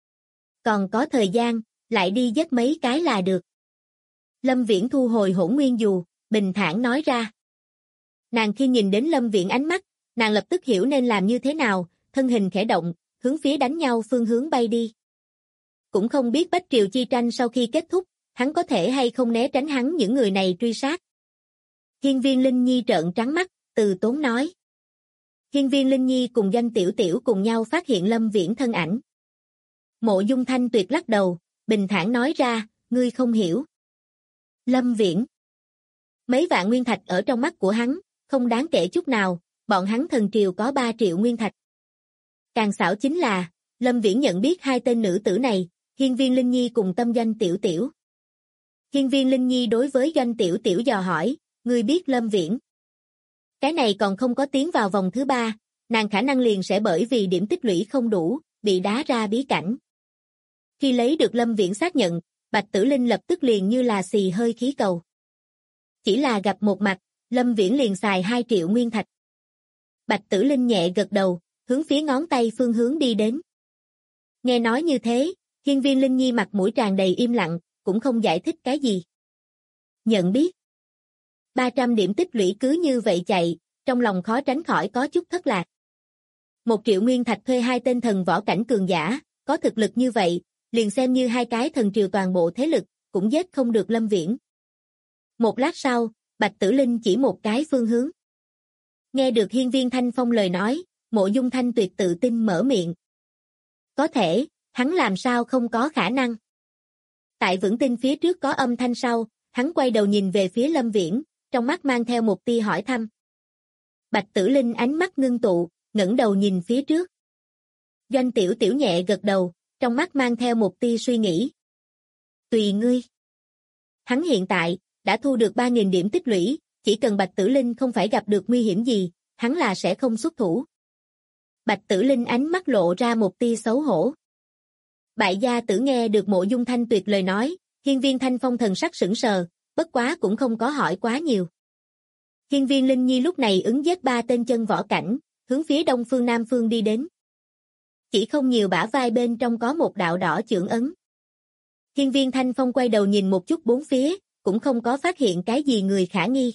Còn có thời gian, lại đi giết mấy cái là được. Lâm Viễn thu hồi hỗn nguyên dù, bình thản nói ra. Nàng khi nhìn đến Lâm Viễn ánh mắt, nàng lập tức hiểu nên làm như thế nào, thân hình khẽ động, hướng phía đánh nhau phương hướng bay đi. Cũng không biết Bách Triều chi tranh sau khi kết thúc, hắn có thể hay không né tránh hắn những người này truy sát. Hiên Viên Linh Nhi trợn trắng mắt, từ tốn nói. Hiên Viên Linh Nhi cùng Doanh Tiểu Tiểu cùng nhau phát hiện Lâm Viễn thân ảnh. Mộ Dung Thanh Tuyệt lắc đầu, bình thản nói ra, ngươi không hiểu. Lâm Viễn. Mấy vạn nguyên thạch ở trong mắt của hắn, không đáng kể chút nào, bọn hắn thần triều có 3 triệu nguyên thạch. Càng xảo chính là, Lâm Viễn nhận biết hai tên nữ tử này, Hiên Viên Linh Nhi cùng Tâm Doanh Tiểu Tiểu. Hiên Viên Linh Nhi đối với Doanh Tiểu Tiểu dò hỏi, ngươi biết Lâm Viễn. Cái này còn không có tiến vào vòng thứ 3, nàng khả năng liền sẽ bởi vì điểm tích lũy không đủ, bị đá ra bí cảnh. Khi lấy được Lâm Viễn xác nhận, Bạch Tử Linh lập tức liền như là xì hơi khí cầu. Chỉ là gặp một mặt, Lâm Viễn liền xài 2 triệu nguyên thạch. Bạch Tử Linh nhẹ gật đầu, hướng phía ngón tay phương hướng đi đến. Nghe nói như thế, Hiên Viên Linh Nhi mặt mũi tràn đầy im lặng, cũng không giải thích cái gì. Nhận biết. 300 điểm tích lũy cứ như vậy chạy, trong lòng khó tránh khỏi có chút thất lạc. 1 triệu nguyên thạch thuê 2 tên thần võ cảnh cường giả, có thực lực như vậy, liền xem như 2 cái thần triều toàn bộ thế lực, cũng giết không được Lâm Viễn. Một lát sau, Bạch Tử Linh chỉ một cái phương hướng. Nghe được Hiên Viên Thanh Phong lời nói, Mộ Dung Thanh Tuyệt tự tin mở miệng. Có thể, hắn làm sao không có khả năng. Tại vững tin phía trước có âm thanh sau, hắn quay đầu nhìn về phía Lâm Viễn, trong mắt mang theo một tia hỏi thăm. Bạch Tử Linh ánh mắt ngưng tụ, ngẩng đầu nhìn phía trước. Doanh Tiểu Tiểu nhẹ gật đầu, trong mắt mang theo một tia suy nghĩ. Tùy ngươi. Hắn hiện tại, đã thu được 3.000 điểm tích lũy, chỉ cần Bạch Tử Linh không phải gặp được nguy hiểm gì, hắn là sẽ không xuất thủ. Bạch Tử Linh ánh mắt lộ ra một tia xấu hổ. Bại gia tử nghe được Mộ Dung Thanh Tuyệt lời nói, Hiên Viên Thanh Phong thần sắc sững sờ, bất quá cũng không có hỏi quá nhiều. Hiên Viên Linh Nhi lúc này ứng giết 3 tên chân võ cảnh, hướng phía đông phương nam phương đi đến. Chỉ không nhiều bả vai bên trong có một đạo đỏ chưởng ấn. Hiên Viên Thanh Phong quay đầu nhìn một chút bốn phía, cũng không có phát hiện cái gì người khả nghi.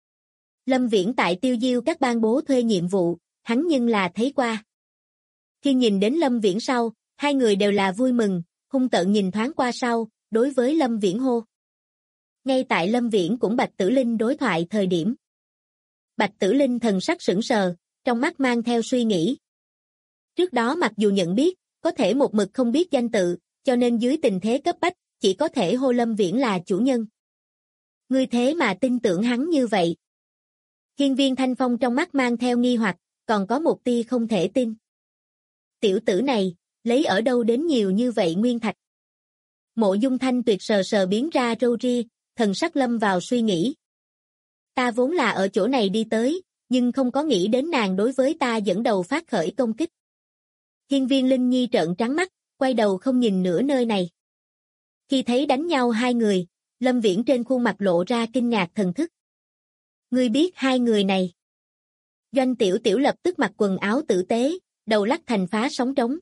Lâm Viễn tại Tiêu Diêu các ban bố thuê nhiệm vụ, hắn nhưng là thấy qua. Khi nhìn đến Lâm Viễn sau, hai người đều là vui mừng, hung tợn nhìn thoáng qua sau, đối với Lâm Viễn hô. Ngay tại Lâm Viễn cũng Bạch Tử Linh đối thoại thời điểm. Bạch Tử Linh thần sắc sững sờ, trong mắt mang theo suy nghĩ. Trước đó mặc dù nhận biết, có thể một mực không biết danh tự, cho nên dưới tình thế cấp bách, chỉ có thể hô Lâm Viễn là chủ nhân. Ngươi thế mà tin tưởng hắn như vậy. Hiên Viên Thanh Phong trong mắt mang theo nghi hoặc, còn có một tia không thể tin. Tiểu tử này, lấy ở đâu đến nhiều như vậy nguyên thạch? Mộ Dung Thanh Tuyệt sờ sờ biến ra râu ria, thần sắc lâm vào suy nghĩ. Ta vốn là ở chỗ này đi tới, nhưng không có nghĩ đến nàng đối với ta dẫn đầu phát khởi công kích. Hiên Viên Linh Nhi trợn trắng mắt, quay đầu không nhìn nửa nơi này. Khi thấy đánh nhau hai người, Lâm Viễn trên khuôn mặt lộ ra kinh ngạc thần thức. Ngươi biết hai người này? Doanh Tiểu Tiểu lập tức mặc quần áo tử tế, đầu lắc thành phá sóng trống.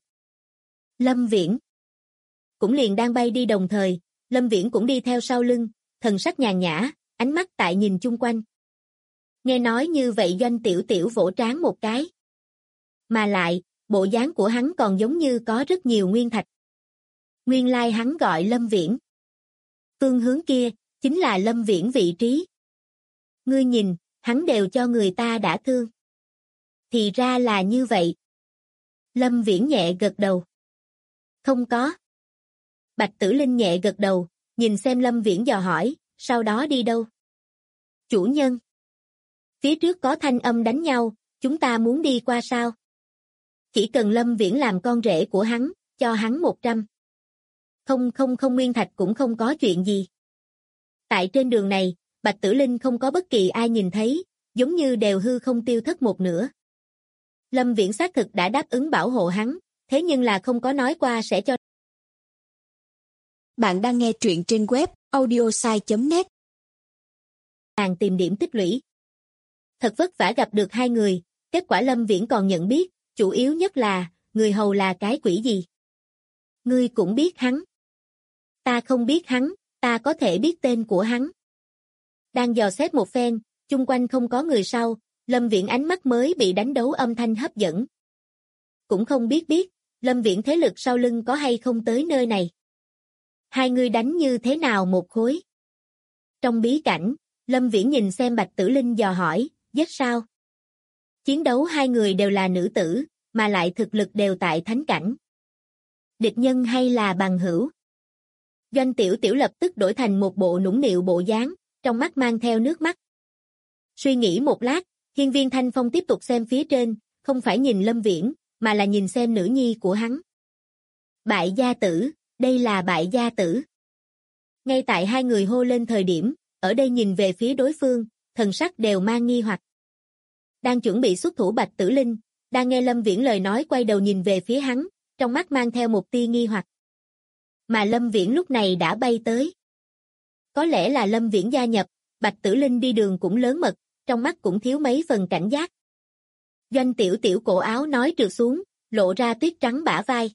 Lâm Viễn cũng liền đang bay đi đồng thời, Lâm Viễn cũng đi theo sau lưng, thần sắc nhàn nhã, ánh mắt tại nhìn chung quanh. Nghe nói như vậy Doanh Tiểu Tiểu vỗ trán một cái. Mà lại, bộ dáng của hắn còn giống như có rất nhiều nguyên thạch. Nguyên lai hắn gọi Lâm Viễn. Phương hướng kia, chính là Lâm Viễn vị trí. Ngươi nhìn, hắn đều cho người ta đã thương. Thì ra là như vậy. Lâm Viễn nhẹ gật đầu. Không có. Bạch Tử Linh nhẹ gật đầu, nhìn xem Lâm Viễn dò hỏi, sau đó đi đâu? Chủ nhân. Phía trước có thanh âm đánh nhau, chúng ta muốn đi qua sao? Chỉ cần Lâm Viễn làm con rể của hắn, cho hắn 100. Không nguyên thạch cũng không có chuyện gì. Tại trên đường này, Bạch Tử Linh không có bất kỳ ai nhìn thấy, giống như đều hư không tiêu thất một nửa. Lâm Viễn xác thực đã đáp ứng bảo hộ hắn, thế nhưng là không có nói qua sẽ cho. Bạn đang nghe truyện trên web audiosai.net. Nàng tìm điểm tích lũy. Thật vất vả gặp được hai người, kết quả Lâm Viễn còn nhận biết, chủ yếu nhất là, người hầu là cái quỷ gì. Ngươi cũng biết hắn. Ta không biết hắn, ta có thể biết tên của hắn. Đang dò xét một phen, chung quanh không có người sau, Lâm Viễn ánh mắt mới bị đánh dấu âm thanh hấp dẫn. Cũng không biết, Lâm Viễn thế lực sau lưng có hay không tới nơi này. Hai người đánh như thế nào một khối? Trong bí cảnh, Lâm Viễn nhìn xem Bạch Tử Linh dò hỏi, giết sao? Chiến đấu hai người đều là nữ tử, mà lại thực lực đều tại thánh cảnh. Địch nhân hay là bằng hữu? Doanh Tiểu Tiểu lập tức đổi thành một bộ nũng nịu bộ dáng, trong mắt mang theo nước mắt. Suy nghĩ một lát, Hiên Viên Thanh Phong tiếp tục xem phía trên, không phải nhìn Lâm Viễn, mà là nhìn xem nữ nhi của hắn. Bại gia tử, đây là bại gia tử. Ngay tại hai người hô lên thời điểm, ở đây nhìn về phía đối phương, thần sắc đều mang nghi hoặc. Đang chuẩn bị xuất thủ Bạch Tử Linh, đang nghe Lâm Viễn lời nói quay đầu nhìn về phía hắn, trong mắt mang theo một tia nghi hoặc. Mà Lâm Viễn lúc này đã bay tới. Có lẽ là Lâm Viễn gia nhập, Bạch Tử Linh đi đường cũng lớn mật, trong mắt cũng thiếu mấy phần cảnh giác. Doanh Tiểu Tiểu cổ áo nói trượt xuống, lộ ra tuyết trắng bả vai.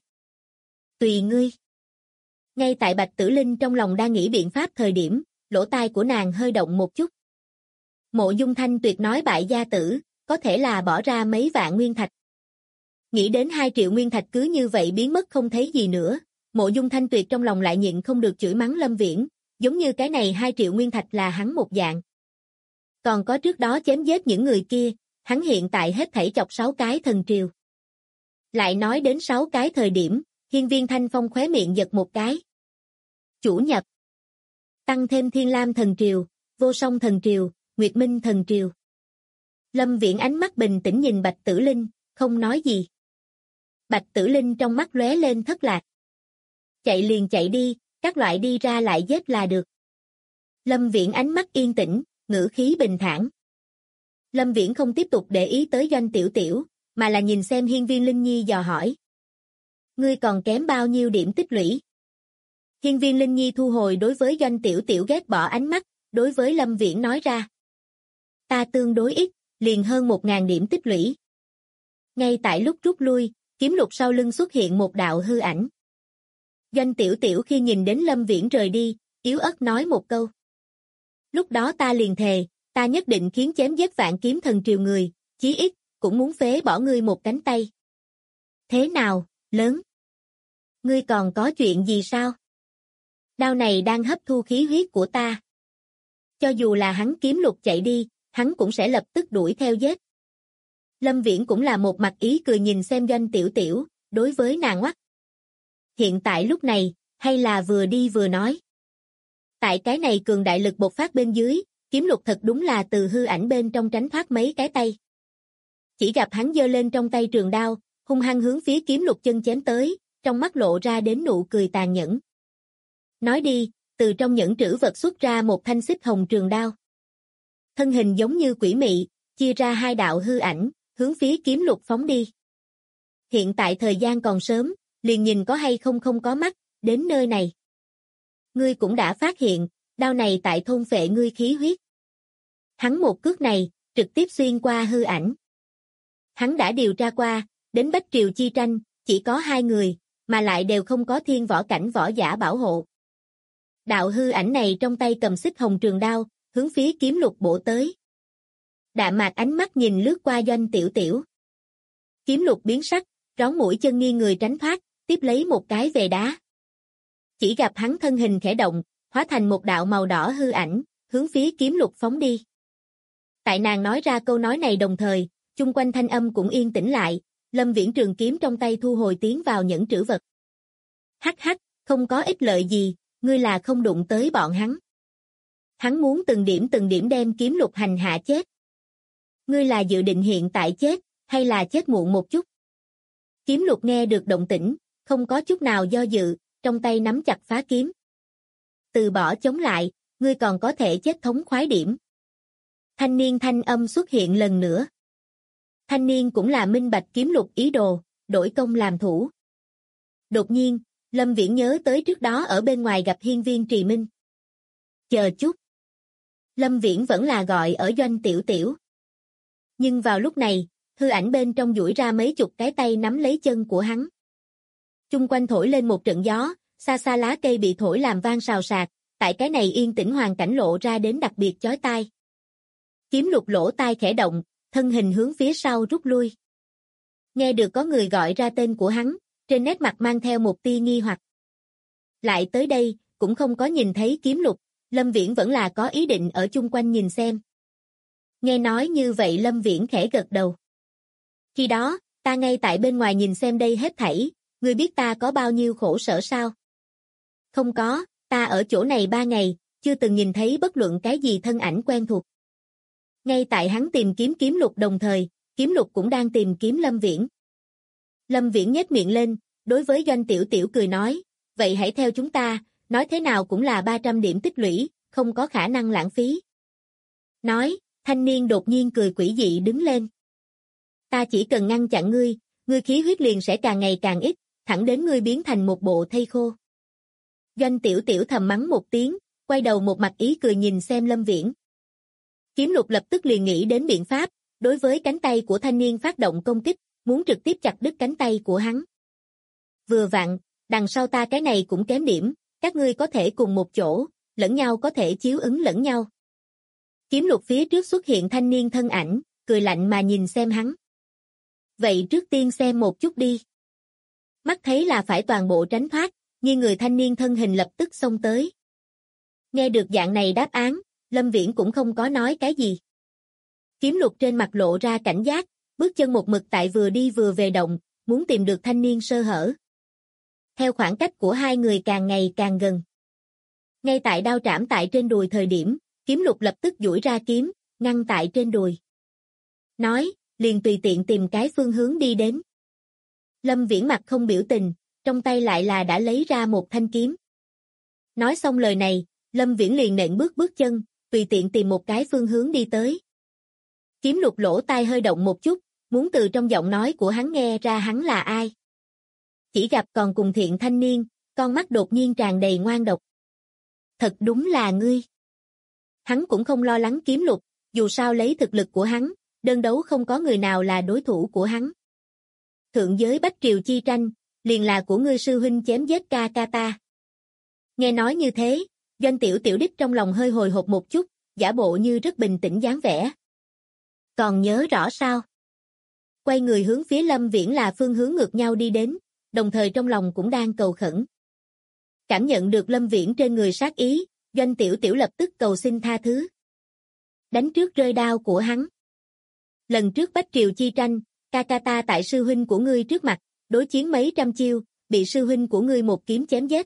Tùy ngươi. Ngay tại Bạch Tử Linh trong lòng đang nghĩ biện pháp thời điểm, lỗ tai của nàng hơi động một chút. Mộ Dung Thanh Tuyệt nói bại gia tử, có thể là bỏ ra mấy vạn nguyên thạch. Nghĩ đến 2 triệu nguyên thạch cứ như vậy biến mất không thấy gì nữa, Mộ Dung Thanh Tuyệt trong lòng lại nhịn không được chửi mắng Lâm Viễn, giống như cái này 2 triệu nguyên thạch là hắn một dạng. Còn có trước đó chém giết những người kia, hắn hiện tại hết thảy chọc 6 cái thần triều. Lại nói đến 6 cái thời điểm, Hiên Viên Thanh Phong khóe miệng giật một cái. Chủ nhập. Tăng thêm Thiên Lam thần triều, Vô Song thần triều, Nguyệt Minh thần triều. Lâm Viễn ánh mắt bình tĩnh nhìn Bạch Tử Linh, không nói gì. Bạch Tử Linh trong mắt lóe lên thất lạc. Chạy liền chạy đi, các loại đi ra lại giết là được. Lâm Viễn ánh mắt yên tĩnh, ngữ khí bình thản. Lâm Viễn không tiếp tục để ý tới Doanh Tiểu Tiểu, mà là nhìn xem Hiên Viên Linh Nhi dò hỏi. Ngươi còn kém bao nhiêu điểm tích lũy? Hiên Viên Linh Nhi thu hồi đối với Doanh Tiểu Tiểu ghét bỏ ánh mắt, đối với Lâm Viễn nói ra. Ta tương đối ít, liền hơn 1000 điểm tích lũy. Ngay tại lúc rút lui, kiếm lục sau lưng xuất hiện một đạo hư ảnh. Doanh Tiểu Tiểu khi nhìn đến Lâm Viễn rời đi, yếu ớt nói một câu. Lúc đó ta liền thề, ta nhất định khiến chém giết vạn kiếm thần triều người, chí ít, cũng muốn phế bỏ ngươi một cánh tay. Thế nào, lớn? Ngươi còn có chuyện gì sao? Đao này đang hấp thu khí huyết của ta. Cho dù là hắn kiếm lục chạy đi, hắn cũng sẽ lập tức đuổi theo giết. Lâm Viễn cũng là một mặt ý cười nhìn xem Doanh Tiểu Tiểu, đối với nàng ngoắc. Hiện tại lúc này, hay là vừa đi vừa nói. Tại cái này cường đại lực bộc phát bên dưới, kiếm lục thật đúng là từ hư ảnh bên trong tránh thoát mấy cái tay. Chỉ gặp hắn giơ lên trong tay trường đao, hung hăng hướng phía kiếm lục chân chém tới, trong mắt lộ ra đến nụ cười tàn nhẫn. Nói đi, từ trong nhẫn trữ vật xuất ra một thanh xích hồng trường đao. Thân hình giống như quỷ mị, chia ra 2 đạo hư ảnh, hướng phía kiếm lục phóng đi. Hiện tại thời gian còn sớm, liền nhìn có hay không có mắt, đến nơi này. Ngươi cũng đã phát hiện, đao này tại thôn phệ ngươi khí huyết. Hắn một cước này, trực tiếp xuyên qua hư ảnh. Hắn đã điều tra qua, đến Bách Triều chi tranh, chỉ có 2 người, mà lại đều không có thiên võ cảnh võ giả bảo hộ. Đạo hư ảnh này trong tay cầm xích hồng trường đao, hướng phía kiếm lục bổ tới. Đạm mạc ánh mắt nhìn lướt qua Doanh Tiểu Tiểu. Kiếm lục biến sắc, rón mũi chân nghiêng người tránh thoát, tiếp lấy một cái về đá. Chỉ gặp hắn thân hình khẽ động, hóa thành một đạo màu đỏ hư ảnh, hướng phía kiếm lục phóng đi. Tại nàng nói ra câu nói này đồng thời, chung quanh thanh âm cũng yên tĩnh lại, Lâm Viễn trường kiếm trong tay thu hồi tiến vào nhẫn trữ vật. Hắc hắc, không có ích lợi gì, ngươi là không đụng tới bọn hắn. Hắn muốn từng điểm đem kiếm lục hành hạ chết. Ngươi là dự định hiện tại chết, hay là chết muộn một chút? Kiếm lục nghe được động tĩnh, không có chút nào do dự, trong tay nắm chặt phá kiếm. Từ bỏ chống lại, ngươi còn có thể chết thống khoái điểm. Thanh niên thanh âm xuất hiện lần nữa. Thanh niên cũng là minh bạch Kiếm Lục ý đồ, đổi công làm thủ. Đột nhiên, Lâm Viễn nhớ tới trước đó ở bên ngoài gặp hiên viên Trì Minh. Chờ chút. Lâm Viễn vẫn là gọi ở Doanh Tiểu Tiểu. Nhưng vào lúc này, hư ảnh bên trong duỗi ra mấy chục cái tay nắm lấy chân của hắn. Chung quanh thổi lên một trận gió, xa xa lá cây bị thổi làm vang xào xạc, tại cái này yên tĩnh hoàn cảnh lộ ra đến đặc biệt chói tai. Kiếm Lục lỗ tai khẽ động, thân hình hướng phía sau rút lui. Nghe được có người gọi ra tên của hắn, trên nét mặt mang theo một tia nghi hoặc. Lại tới đây, cũng không có nhìn thấy Kiếm Lục, Lâm Viễn vẫn là có ý định ở chung quanh nhìn xem. Nghe nói như vậy Lâm Viễn khẽ gật đầu. Khi đó, ta ngay tại bên ngoài nhìn xem đây hết thảy, ngươi biết ta có bao nhiêu khổ sở sao? Không có, ta ở chỗ này 3 ngày, chưa từng nhìn thấy bất luận cái gì thân ảnh quen thuộc. Ngay tại hắn tìm kiếm Kiếm Lục đồng thời, Kiếm Lục cũng đang tìm kiếm Lâm Viễn. Lâm Viễn nhếch miệng lên, đối với Doanh Tiểu Tiểu cười nói, vậy hãy theo chúng ta, nói thế nào cũng là 300 điểm tích lũy, không có khả năng lãng phí. Nói, thanh niên đột nhiên cười quỷ dị đứng lên. Ta chỉ cần ngăn chặn ngươi khí huyết liền sẽ càng ngày càng ít, thẳng đến ngươi biến thành một bộ thây khô. Doanh Tiểu Tiểu thầm mắng một tiếng, quay đầu một mặt ý cười nhìn xem Lâm Viễn. Kiếm Lục lập tức liền nghĩ đến biện pháp, đối với cánh tay của thanh niên phát động công kích, muốn trực tiếp chặt đứt cánh tay của hắn. Vừa vặn, đằng sau ta cái này cũng kém điểm, các ngươi có thể cùng một chỗ, lẫn nhau có thể chiếu ứng lẫn nhau. Kiếm Lục phía trước xuất hiện thanh niên thân ảnh, cười lạnh mà nhìn xem hắn. Vậy trước tiên xem một chút đi. Mắt thấy là phải toàn bộ tránh thoát, nhưng người thanh niên thân hình lập tức xông tới. Nghe được dạng này đáp án, Lâm Viễn cũng không có nói cái gì. Kiếm Lục trên mặt lộ ra cảnh giác, bước chân một mực tại vừa đi vừa về động, muốn tìm được thanh niên sơ hở. Theo khoảng cách của hai người càng ngày càng gần. Ngay tại đao trảm tại trên đùi thời điểm, Kiếm Lục lập tức duỗi ra kiếm, ngăn tại trên đùi. Nói, liền tùy tiện tìm cái phương hướng đi đến. Lâm Viễn mặt không biểu tình, trong tay lại là đã lấy ra một thanh kiếm. Nói xong lời này, Lâm Viễn liền nện bước chân, tùy tiện tìm một cái phương hướng đi tới. Kiếm Lục lỗ tai hơi động một chút, muốn từ trong giọng nói của hắn nghe ra hắn là ai. Chỉ gặp còn cùng thiện thanh niên, con mắt đột nhiên tràn đầy ngoan độc. Thật đúng là ngươi. Hắn cũng không lo lắng Kiếm Lục, dù sao lấy thực lực của hắn, đơn đấu không có người nào là đối thủ của hắn. Thượng giới Bách Triều chi tranh, liền là của ngươi sư huynh chém giết ca ca ta. Nghe nói như thế, Doanh Tiểu Tiểu đích trong lòng hơi hồi hộp một chút, giả bộ như rất bình tĩnh dáng vẻ. Còn nhớ rõ sao? Quay người hướng phía Lâm Viễn là phương hướng ngược nhau đi đến, đồng thời trong lòng cũng đang cầu khẩn. Cảm nhận được Lâm Viễn trên người sát ý, Doanh Tiểu Tiểu lập tức cầu xin tha thứ. Đánh trước rơi đao của hắn. Lần trước Bách Triều chi tranh, ca ca ta tại sư huynh của ngươi trước mặt, đối chiến mấy trăm chiêu, bị sư huynh của ngươi một kiếm chém giết.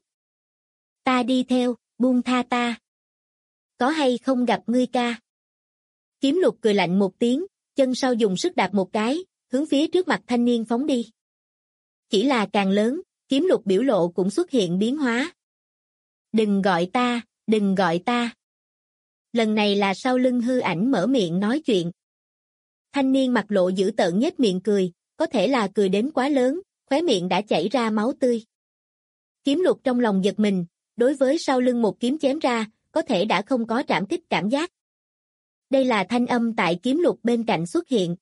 Ta đi theo, buông tha ta. Có hay không gặp ngươi ca? Kiếm Lục cười lạnh một tiếng, chân sau dùng sức đạp một cái, hướng phía trước mặt thanh niên phóng đi. Chỉ là càng lớn, Kiếm Lục biểu lộ cũng xuất hiện biến hóa. Đừng gọi ta, đừng gọi ta. Lần này là sau lưng hư ảnh mở miệng nói chuyện. Thanh niên mặt lộ dữ tợn nhếch miệng cười, có thể là cười đến quá lớn, khóe miệng đã chảy ra máu tươi. Kiếm Lục trong lòng giật mình, đối với sau lưng một kiếm chém ra, có thể đã không có trảm kích cảm giác. Đây là thanh âm tại Kiếm Lục bên cạnh xuất hiện.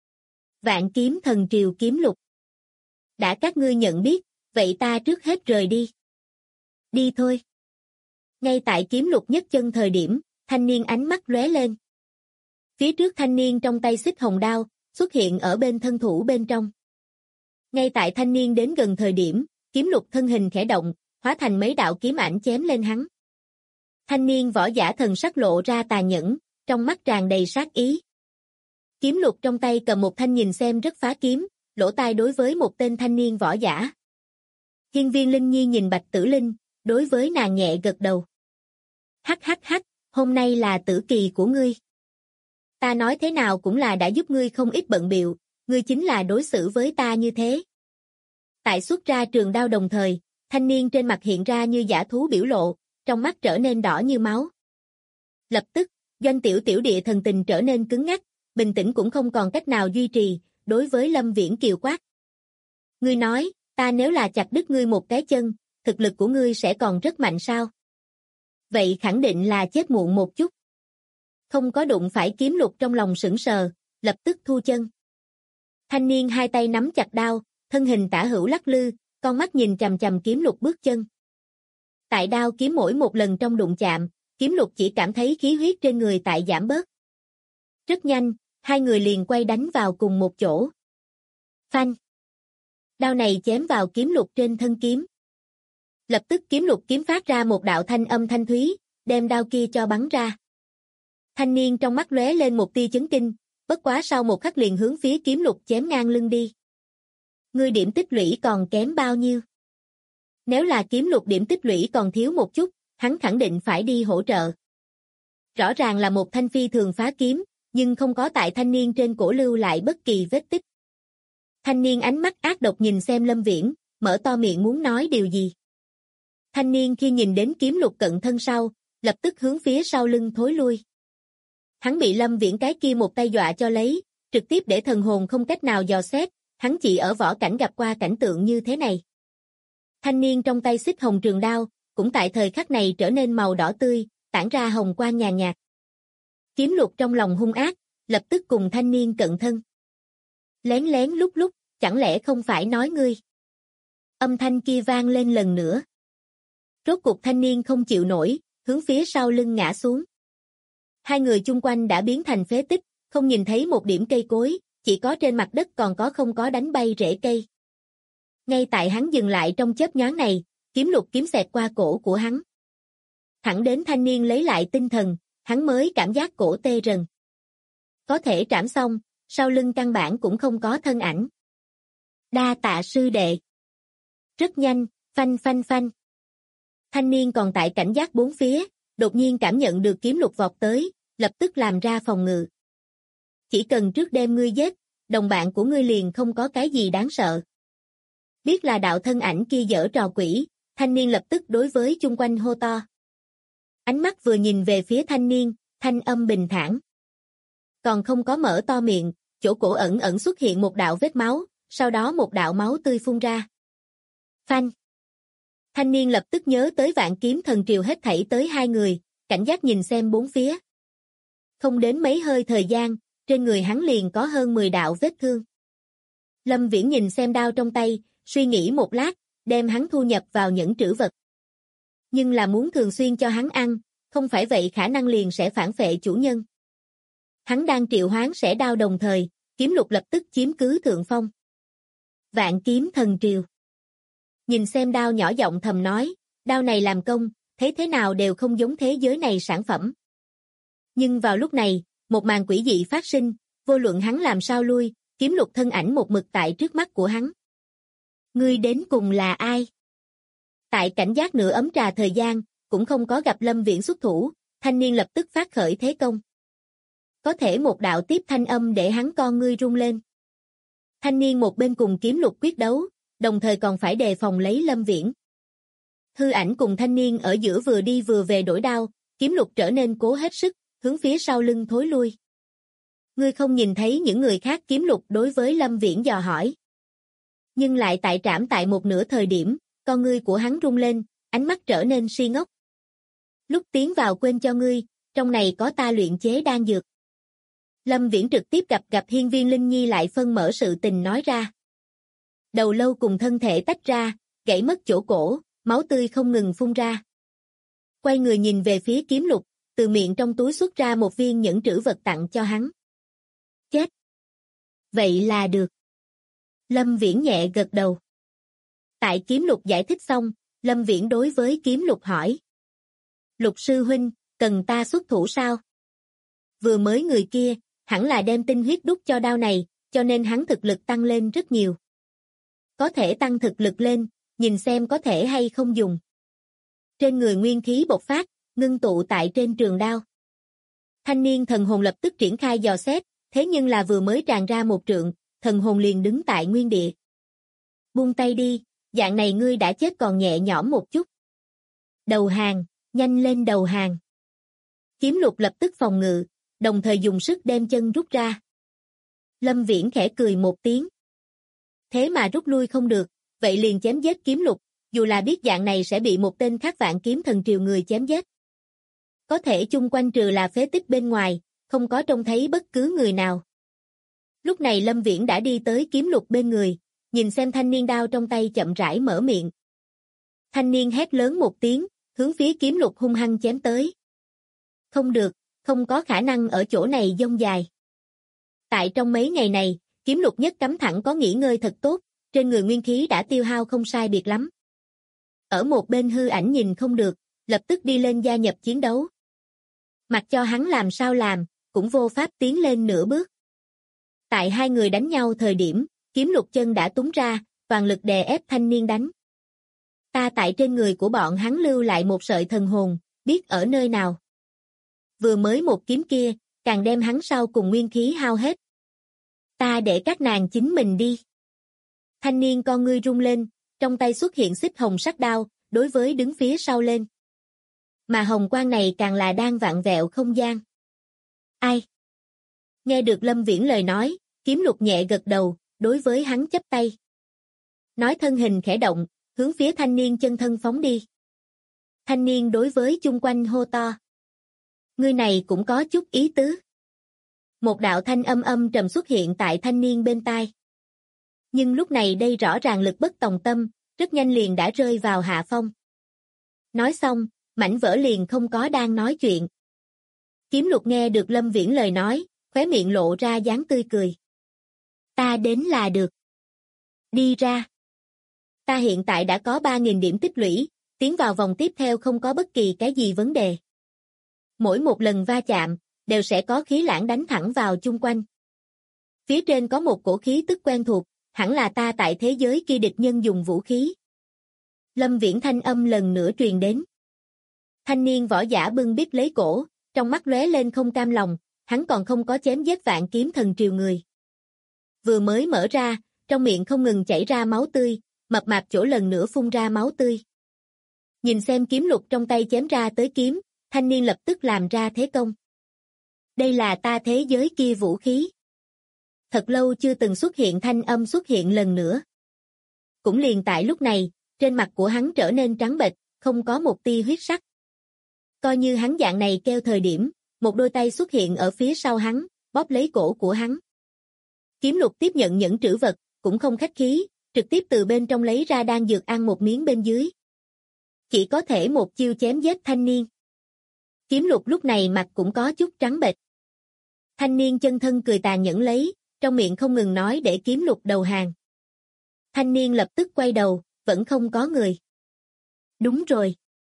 Vạn kiếm thần triều Kiếm Lục. Đã các ngươi nhận biết, vậy ta trước hết rời đi. Đi thôi. Ngay tại Kiếm Lục nhấc chân thời điểm, thanh niên ánh mắt lóe lên. Phía trước thanh niên trong tay xích hồng đao, xuất hiện ở bên thân thủ bên trong. Ngay tại thanh niên đến gần thời điểm, Kiếm Lục thân hình khẽ động, hóa thành mấy đạo kiếm ảnh chém lên hắn. Thanh niên võ giả thần sắc lộ ra tà nhẫn, trong mắt tràn đầy sát ý. Kiếm Lục trong tay cầm một thanh nhìn xem rất phá kiếm, lỗ tai đối với một tên thanh niên võ giả. Hiên viên Linh Nhi nhìn Bạch Tử Linh, đối với nàng nhẹ gật đầu. Hắc hắc hắc, hôm nay là tử kỳ của ngươi. Ta nói thế nào cũng là đã giúp ngươi không ít bận bịu, ngươi chính là đối xử với ta như thế. Tại xuất ra trường đao đồng thời, thanh niên trên mặt hiện ra như dã thú biểu lộ, trong mắt trở nên đỏ như máu. Lập tức, Doanh Tiểu Tiểu địa thần tình trở nên cứng ngắc, bình tĩnh cũng không còn cách nào duy trì, đối với Lâm Viễn kiều quát. Ngươi nói, ta nếu là chặt đứt ngươi một cái chân, thực lực của ngươi sẽ còn rất mạnh sao? Vậy khẳng định là chết muộn một chút. Không có đụng phải Kiếm Lục trong lòng sững sờ, lập tức thu chân. Thanh niên hai tay nắm chặt đao, thân hình tả hữu lắc lư, con mắt nhìn chằm chằm Kiếm Lục bước chân. Tại đao kiếm mỗi một lần trong đụng chạm, Kiếm Lục chỉ cảm thấy khí huyết trên người tại giảm bớt. Rất nhanh, hai người liền quay đánh vào cùng một chỗ. Phanh! Đao này chém vào Kiếm Lục trên thân kiếm. Lập tức Kiếm Lục kiếm phát ra một đạo thanh âm thanh thúy, đem đao kia cho bắn ra. Thanh niên trong mắt lóe lên một tia chấn kinh, bất quá sau một khắc liền hướng phía Kiếm Lục chém ngang lưng đi. Ngươi điểm tích lũy còn kém bao nhiêu? Nếu là Kiếm Lục điểm tích lũy còn thiếu một chút, hắn khẳng định phải đi hỗ trợ. Rõ ràng là một thanh phi thường phá kiếm, nhưng không có tại thanh niên trên cổ lưu lại bất kỳ vết tích. Thanh niên ánh mắt ác độc nhìn xem Lâm Viễn, mở to miệng muốn nói điều gì. Thanh niên khi nhìn đến Kiếm Lục cận thân sau, lập tức hướng phía sau lưng thối lui. Hắn bị Lâm Viễn cái kia một tay dọa cho lấy, trực tiếp để thần hồn không cách nào dò xét, hắn chỉ ở võ cảnh gặp qua cảnh tượng như thế này. Thanh niên trong tay xích hồng trường đao, cũng tại thời khắc này trở nên màu đỏ tươi, tản ra hồng quang nhàn nhạt. Kiếm Lục trong lòng hung ác, lập tức cùng thanh niên cận thân. Lén lén lúc lúc, chẳng lẽ không phải nói ngươi? Âm thanh kia vang lên lần nữa. Rốt cuộc thanh niên không chịu nổi, hướng phía sau lưng ngã xuống. Hai người chung quanh đã biến thành phế tích, không nhìn thấy một điểm cây cối, chỉ có trên mặt đất còn có không có đánh bay rễ cây. Ngay tại hắn dừng lại trong chớp nhoáng này, Kiếm Lục kiếm xẹt qua cổ của hắn. Thẳng đến thanh niên lấy lại tinh thần, hắn mới cảm giác cổ tê rần. Có thể trảm xong, sau lưng căn bản cũng không có thân ảnh. Đa tạ sư đệ. Rất nhanh, phanh phanh phanh. Thanh niên còn tại cảnh giác bốn phía, đột nhiên cảm nhận được Kiếm Lục vọt tới, lập tức làm ra phòng ngự. Chỉ cần trước đem ngươi giết, đồng bạn của ngươi liền không có cái gì đáng sợ. Biết là đạo thân ảnh kia giở trò quỷ, thanh niên lập tức đối với chung quanh hô to. Ánh mắt vừa nhìn về phía thanh niên, thanh âm bình thản. Còn không có mở to miệng, chỗ cổ ẩn ẩn xuất hiện một đạo vết máu, sau đó một đạo máu tươi phun ra. Phanh! Thanh niên lập tức nhớ tới Vạn Kiếm Thần Triều hết thảy tới hai người, cảnh giác nhìn xem bốn phía. Không đến mấy hơi thời gian, trên người hắn liền có hơn 10 đạo vết thương. Lâm Viễn nhìn xem đao trong tay, suy nghĩ một lát, đem hắn thu nhập vào nhẫn trữ vật. Nhưng là muốn thường xuyên cho hắn ăn, không phải vậy khả năng liền sẽ phản phệ chủ nhân. Hắn đang triệu hoán sẽ đao đồng thời, Kiếm Lục lập tức chiếm cứ thượng phong. Vạn Kiếm Thần Triều. Nhìn xem đao nhỏ giọng thầm nói, đao này làm công, thấy thế nào đều không giống thế giới này sản phẩm. Nhưng vào lúc này, một màn quỷ dị phát sinh, vô luận hắn làm sao lui, Kiếm Lục thân ảnh một mực tại trước mắt của hắn. Ngươi đến cùng là ai? Tại cảnh giác nửa ấm trà thời gian, cũng không có gặp Lâm Viễn xuất thủ, thanh niên lập tức phát khởi thế công. Có thể một đạo tiếp thanh âm để hắn con ngươi rung lên. Thanh niên một bên cùng Kiếm Lục quyết đấu, đồng thời còn phải đề phòng lấy Lâm Viễn. Hư ảnh cùng thanh niên ở giữa vừa đi vừa về đổi đao, Kiếm Lục trở nên cố hết sức, hướng phía sau lưng thối lui. Ngươi không nhìn thấy những người khác? Kiếm Lục đối với Lâm Viễn dò hỏi. Nhưng lại tại trảm tại một nửa thời điểm, con ngươi của hắn rung lên, ánh mắt trở nên si ngốc. Lúc tiến vào quên cho ngươi, trong này có ta luyện chế đan dược. Lâm Viễn trực tiếp gặp Hiên Viên Linh Nhi lại phân mở sự tình nói ra. Đầu lâu cùng thân thể tách ra, gãy mất chỗ cổ, máu tươi không ngừng phun ra. Quay người nhìn về phía Kiếm Lục, từ miệng trong túi xuất ra một viên nhẫn trữ vật tặng cho hắn. Chết! Vậy là được. Lâm Viễn nhẹ gật đầu. Tại Kiếm Lục giải thích xong, Lâm Viễn đối với Kiếm Lục hỏi. Lục sư huynh, cần ta xuất thủ sao? Vừa mới người kia, hẳn là đem tinh huyết đút cho đao này, cho nên hắn thực lực tăng lên rất nhiều. Có thể tăng thực lực lên, nhìn xem có thể hay không dùng. Trên người nguyên khí bộc phát, ngưng tụ tại trên trường đao. Thanh niên thần hồn lập tức triển khai dò xét, thế nhưng là vừa mới tràn ra một trượng, thần hồn liền đứng tại nguyên địa. Buông tay đi, dạng này ngươi đã chết còn nhẹ nhõm một chút. Đầu hàng, nhanh lên đầu hàng. Kiếm Lục lập tức phòng ngự, đồng thời dùng sức đem chân rút ra. Lâm Viễn khẽ cười một tiếng. Thế mà rút lui không được, vậy liền chém giết Kiếm Lục, dù là biết dạng này sẽ bị một tên khác Vạn Kiếm Thần Triều người chém giết. Có thể chung quanh trừ là phế tích bên ngoài, không có trông thấy bất cứ người nào. Lúc này Lâm Viễn đã đi tới Kiếm Lục bên người, nhìn xem thanh niên đao trong tay chậm rãi mở miệng. Thanh niên hét lớn một tiếng, hướng phía Kiếm Lục hung hăng chém tới. Không được, không có khả năng ở chỗ này dông dài. Tại trong mấy ngày này, Kiếm Lục nhất cắm thẳng có nghỉ ngơi thật tốt, trên người nguyên khí đã tiêu hao không sai biệt lắm. Ở một bên hư ảnh nhìn không được, lập tức đi lên gia nhập chiến đấu. Mặc cho hắn làm sao làm, cũng vô pháp tiến lên nửa bước. Tại hai người đánh nhau thời điểm, Kiếm Lục chân đã túng ra, toàn lực đè ép thanh niên đánh. Ta tại trên người của bọn hắn lưu lại một sợi thần hồn, biết ở nơi nào. Vừa mới một kiếm kia, càng đem hắn sau cùng nguyên khí hao hết. Ta để các nàng chính mình đi. Thanh niên con ngươi rung lên, trong tay xuất hiện xích hồng sắc đao, đối với đứng phía sau lên. Mà hồng quang này càng là đang vặn vẹo không gian. Ai? Nghe được Lâm Viễn lời nói, Kiếm Lục nhẹ gật đầu, đối với hắn chắp tay. Nói thân hình khẽ động, hướng phía thanh niên chân thân phóng đi. Thanh niên đối với chung quanh hô to. Người này cũng có chút ý tứ. Một đạo thanh âm âm trầm xuất hiện tại thanh niên bên tai. Nhưng lúc này đây rõ ràng lực bất tòng tâm, rất nhanh liền đã rơi vào hạ phong. Nói xong, mảnh vỡ liền không có đang nói chuyện. Kiếm Lục nghe được Lâm Viễn lời nói, khóe miệng lộ ra dáng tươi cười. Ta đến là được. Đi ra. Ta hiện tại đã có 3.000 điểm tích lũy, tiến vào vòng tiếp theo không có bất kỳ cái gì vấn đề. Mỗi một lần va chạm, đều sẽ có khí lãng đánh thẳng vào chung quanh. Phía trên có một cổ khí tức quen thuộc, hẳn là ta tại thế giới kia địch nhân dùng vũ khí. Lâm Viễn thanh âm lần nữa truyền đến. Thanh niên võ giả bưng bít lấy cổ, trong mắt lóe lên không cam lòng, hắn còn không có chém giết Vạn Kiếm Thần Triều người. Vừa mới mở ra, trong miệng không ngừng chảy ra máu tươi, mập mạp chỗ lần nữa phun ra máu tươi. Nhìn xem Kiếm Lục trong tay chém ra tới kiếm, thanh niên lập tức làm ra thế công. Đây là ta thế giới kia vũ khí. Thật lâu chưa từng xuất hiện thanh âm xuất hiện lần nữa. Cũng liền tại lúc này, trên mặt của hắn trở nên trắng bệch, không có một tia huyết sắc. Coi như hắn dạng này kêu thời điểm, một đôi tay xuất hiện ở phía sau hắn, bóp lấy cổ của hắn. Kiếm Lục tiếp nhận những trữ vật, cũng không khách khí, trực tiếp từ bên trong lấy ra đan dược ăn một miếng bên dưới. Chỉ có thể một chiêu chém giết thanh niên. Kiếm Lục lúc này mặt cũng có chút trắng bệch. Thanh niên chân thân cười tàn nhẫn lấy, trong miệng không ngừng nói để Kiếm Lục đầu hàng. Thanh niên lập tức quay đầu, vẫn không có người. Đúng rồi.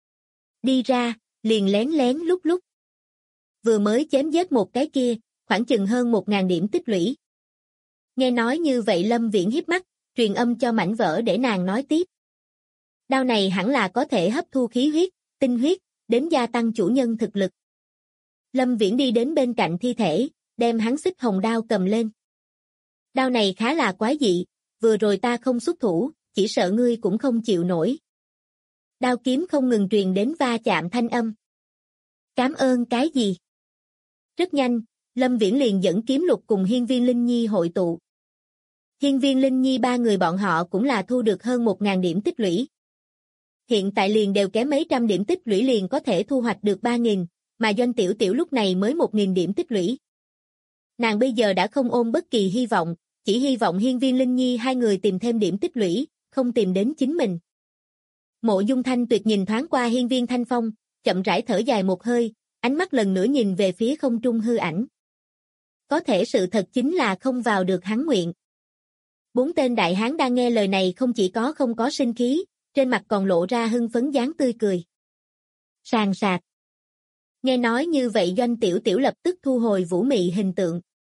Đi ra, liền lén lén lúc lúc. Vừa mới chém giết một cái kia, khoảng chừng hơn 1.000 điểm tích lũy. Nghe nói như vậy Lâm Viễn hiếp mắt, truyền âm cho mảnh vỡ để nàng nói tiếp. Đao này hẳn là có thể hấp thu khí huyết, tinh huyết, đến gia tăng chủ nhân thực lực. Lâm Viễn đi đến bên cạnh thi thể, đem hắn xích hồng đao cầm lên. Đao này khá là quái dị, vừa rồi ta không xuất thủ, chỉ sợ ngươi cũng không chịu nổi. Đao kiếm không ngừng truyền đến va chạm thanh âm. Cảm ơn cái gì? Rất nhanh, Lâm Viễn liền dẫn Kiếm Lục cùng Hiên Viên Linh Nhi hội tụ. Hiên Viên Linh Nhi ba người bọn họ cũng là thu được hơn 1.000 điểm tích lũy. Hiện tại liền đều kém mấy trăm điểm tích lũy liền có thể thu hoạch được 3.000, mà Doanh Tiểu Tiểu lúc này mới 1.000 điểm tích lũy. Nàng bây giờ đã không ôm bất kỳ hy vọng, chỉ hy vọng Hiên Viên Linh Nhi hai người tìm thêm điểm tích lũy, không tìm đến chính mình. Mộ Dung Thanh Tuyệt nhìn thoáng qua Hiên Viên Thanh Phong, chậm rãi thở dài một hơi, ánh mắt lần nữa nhìn về phía không trung hư ảnh. Có thể sự thật chính là không vào được hắn nguyện. Bốn tên đại hán đang nghe lời này không chỉ không có sinh khí, trên mặt còn lộ ra hưng phấn dáng tươi cười. Sàn sạt. Nghe nói như vậy Doanh Tiểu Tiểu lập tức thu hồi vũ mị hình tượng.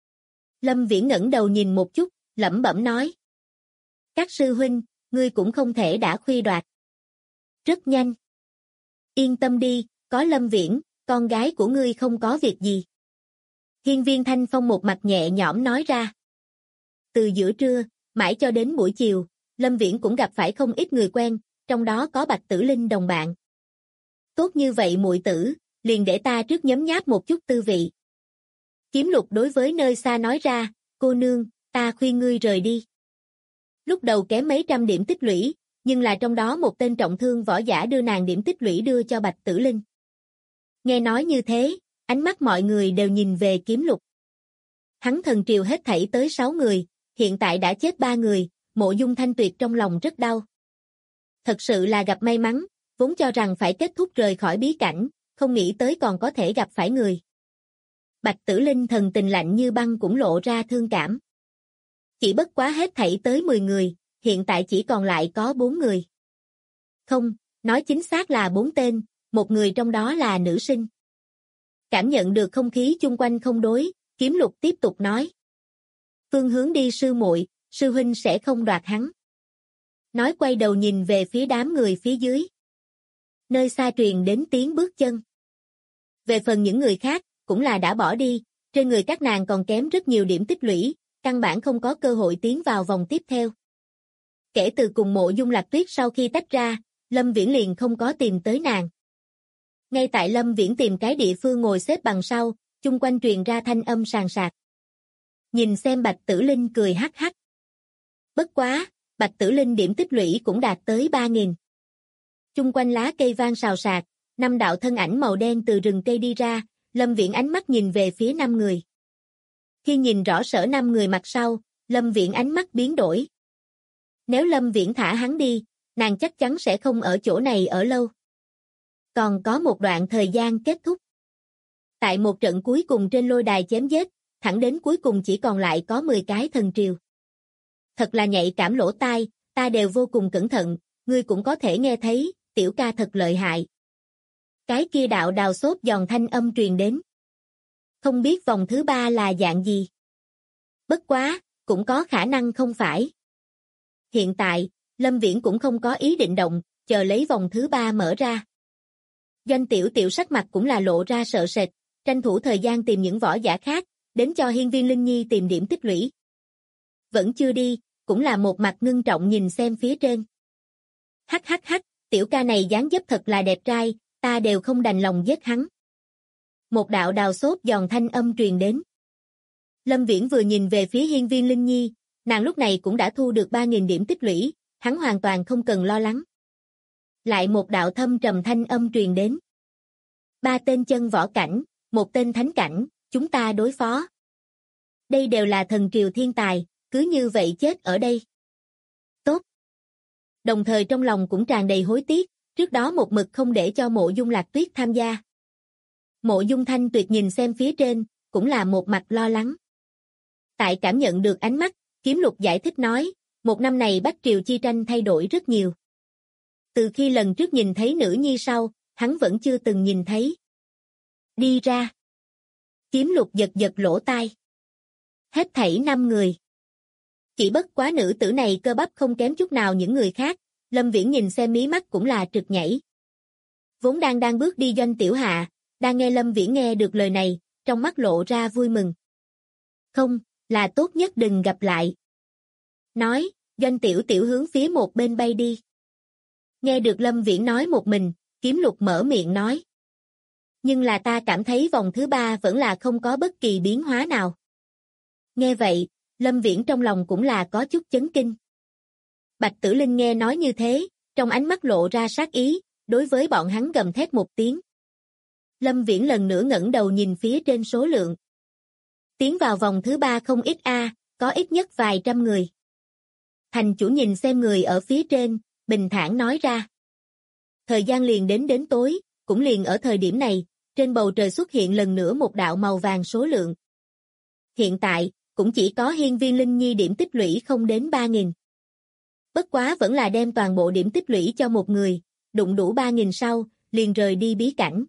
Lâm Viễn ngẩng đầu nhìn một chút, lẩm bẩm nói. Các sư huynh, ngươi cũng không thể đã khuy đoạt. Rất nhanh. Yên tâm đi, có Lâm Viễn, con gái của ngươi không có việc gì. Hiên Viên Thanh Phong một mặt nhẹ nhõm nói ra. Từ giữa trưa, mãi cho đến buổi chiều, Lâm Viễn cũng gặp phải không ít người quen, trong đó có Bạch Tử Linh đồng bạn. Tốt như vậy muội tử, liền để ta trước nhấm nháp một chút tư vị. Kiếm Lục đối với nơi xa nói ra, cô nương, ta khuyên ngươi rời đi. Lúc đầu kém mấy trăm điểm tích lũy, nhưng là trong đó một tên trọng thương võ giả đưa nàng điểm tích lũy đưa cho Bạch Tử Linh. Nghe nói như thế, ánh mắt mọi người đều nhìn về Kiếm Lục. Hắn thần triều hết thảy tới 6 người, hiện tại đã chết 3 người, Mộ Dung Thanh Tuyệt trong lòng rất đau. Thật sự là gặp may mắn, vốn cho rằng phải kết thúc rời khỏi bí cảnh, không nghĩ tới còn có thể gặp phải người. Bạch Tử Linh thần tình lạnh như băng cũng lộ ra thương cảm. Chỉ bất quá hết thảy tới 10 người, hiện tại chỉ còn lại có 4 người. Không, nói chính xác là 4 tên, một người trong đó là nữ sinh. Cảm nhận được không khí chung quanh không đối, Kiếm Lục tiếp tục nói. Phương hướng đi sư muội, sư huynh sẽ không đoạt hắn. Nói quay đầu nhìn về phía đám người phía dưới. Nơi xa truyền đến tiếng bước chân. Về phần những người khác, cũng là đã bỏ đi, trên người các nàng còn kém rất nhiều điểm tích lũy, căn bản không có cơ hội tiến vào vòng tiếp theo. Kể từ cùng Mộ Dung Lạc Tuyết sau khi tách ra, Lâm Viễn liền không có tìm tới nàng. Ngay tại Lâm Viễn tìm cái địa phương ngồi xếp bằng sau, chung quanh truyền ra thanh âm sàn sạc. Nhìn xem Bạch Tử Linh cười hắc hắc. Bất quá, Bạch Tử Linh điểm tích lũy cũng đạt tới 3.000. Chung quanh lá cây vang xào xạc, 5 đạo thân ảnh màu đen từ rừng cây đi ra, Lâm Viễn ánh mắt nhìn về phía 5 người. Khi nhìn rõ sở 5 người mặt sau, Lâm Viễn ánh mắt biến đổi. Nếu Lâm Viễn thả hắn đi, nàng chắc chắn sẽ không ở chỗ này ở lâu. Còn có một đoạn thời gian kết thúc. Tại một trận cuối cùng trên lôi đài chém giết, thẳng đến cuối cùng chỉ còn lại có 10 cái thần triều. Thật là nhạy cảm lỗ tai, ta đều vô cùng cẩn thận, ngươi cũng có thể nghe thấy, tiểu ca thật lợi hại. Cái kia đạo đào xốp giòn thanh âm truyền đến. Không biết vòng thứ 3 là dạng gì. Bất quá, cũng có khả năng không phải. Hiện tại, Lâm Viễn cũng không có ý định động, chờ lấy vòng thứ 3 mở ra. Doanh Tiểu Tiểu sắc mặt cũng là lộ ra sợ sệt, tranh thủ thời gian tìm những võ giả khác, đến cho Hiên Viên Linh Nhi tìm điểm tích lũy. Vẫn chưa đi, cũng là một mặt ngưng trọng nhìn xem phía trên. Hắc hắc hắc, tiểu ca này dáng dấp thật là đẹp trai, ta đều không đành lòng giết hắn. Một đạo đào xốp giòn thanh âm truyền đến. Lâm Viễn vừa nhìn về phía Hiên Viên Linh Nhi, nàng lúc này cũng đã thu được 3.000 điểm tích lũy, hắn hoàn toàn không cần lo lắng. Lại một đạo thâm trầm thanh âm truyền đến. 3 tên chân võ cảnh, 1 tên thánh cảnh, chúng ta đối phó. Đây đều là thần triều thiên tài, cứ như vậy chết ở đây. Tốt. Đồng thời trong lòng cũng tràn đầy hối tiếc, trước đó một mực không để cho Mộ Dung Lạc Tuyết tham gia. Mộ Dung Thanh Tuyệt nhìn xem phía trên, cũng là một mặt lo lắng. Tại cảm nhận được ánh mắt, Kiếm Lục giải thích nói, một năm này Bắc Triều chi tranh thay đổi rất nhiều. Từ khi lần trước nhìn thấy nữ nhi sau, hắn vẫn chưa từng nhìn thấy. Đi ra. Kiếm Lục giật giật lỗ tai. Hết thảy 5 người. Chỉ bất quá nữ tử này cơ bắp không kém chút nào những người khác, Lâm Viễn nhìn xem mí mắt cũng là trượt nhảy. Vốn đang bước đi Doanh Tiểu Hạ, đang nghe Lâm Viễn nghe được lời này, trong mắt lộ ra vui mừng. Không, là tốt nhất đừng gặp lại. Nói, Doanh Tiểu Tiểu hướng phía một bên bay đi. Nghe được Lâm Viễn nói một mình, Kiếm Lục mở miệng nói. Nhưng là ta cảm thấy vòng thứ 3 vẫn là không có bất kỳ biến hóa nào. Nghe vậy, Lâm Viễn trong lòng cũng là có chút chấn kinh. Bạch Tử Linh nghe nói như thế, trong ánh mắt lộ ra sát ý, đối với bọn hắn gầm thét một tiếng. Lâm Viễn lần nữa ngẩng đầu nhìn phía trên số lượng. Tiến vào vòng thứ 3 không ít có ít nhất vài trăm người. Thành chủ nhìn xem người ở phía trên, bình thản nói ra. Thời gian liền đến tối, cũng liền ở thời điểm này, trên bầu trời xuất hiện lần nữa một đạo màu vàng số lượng. Hiện tại, cũng chỉ có Hiên Viên Linh Nhi điểm tích lũy không đến 3.000. Bất quá vẫn là đem toàn bộ điểm tích lũy cho một người, đụng đủ 3.000 sau, liền rời đi bí cảnh.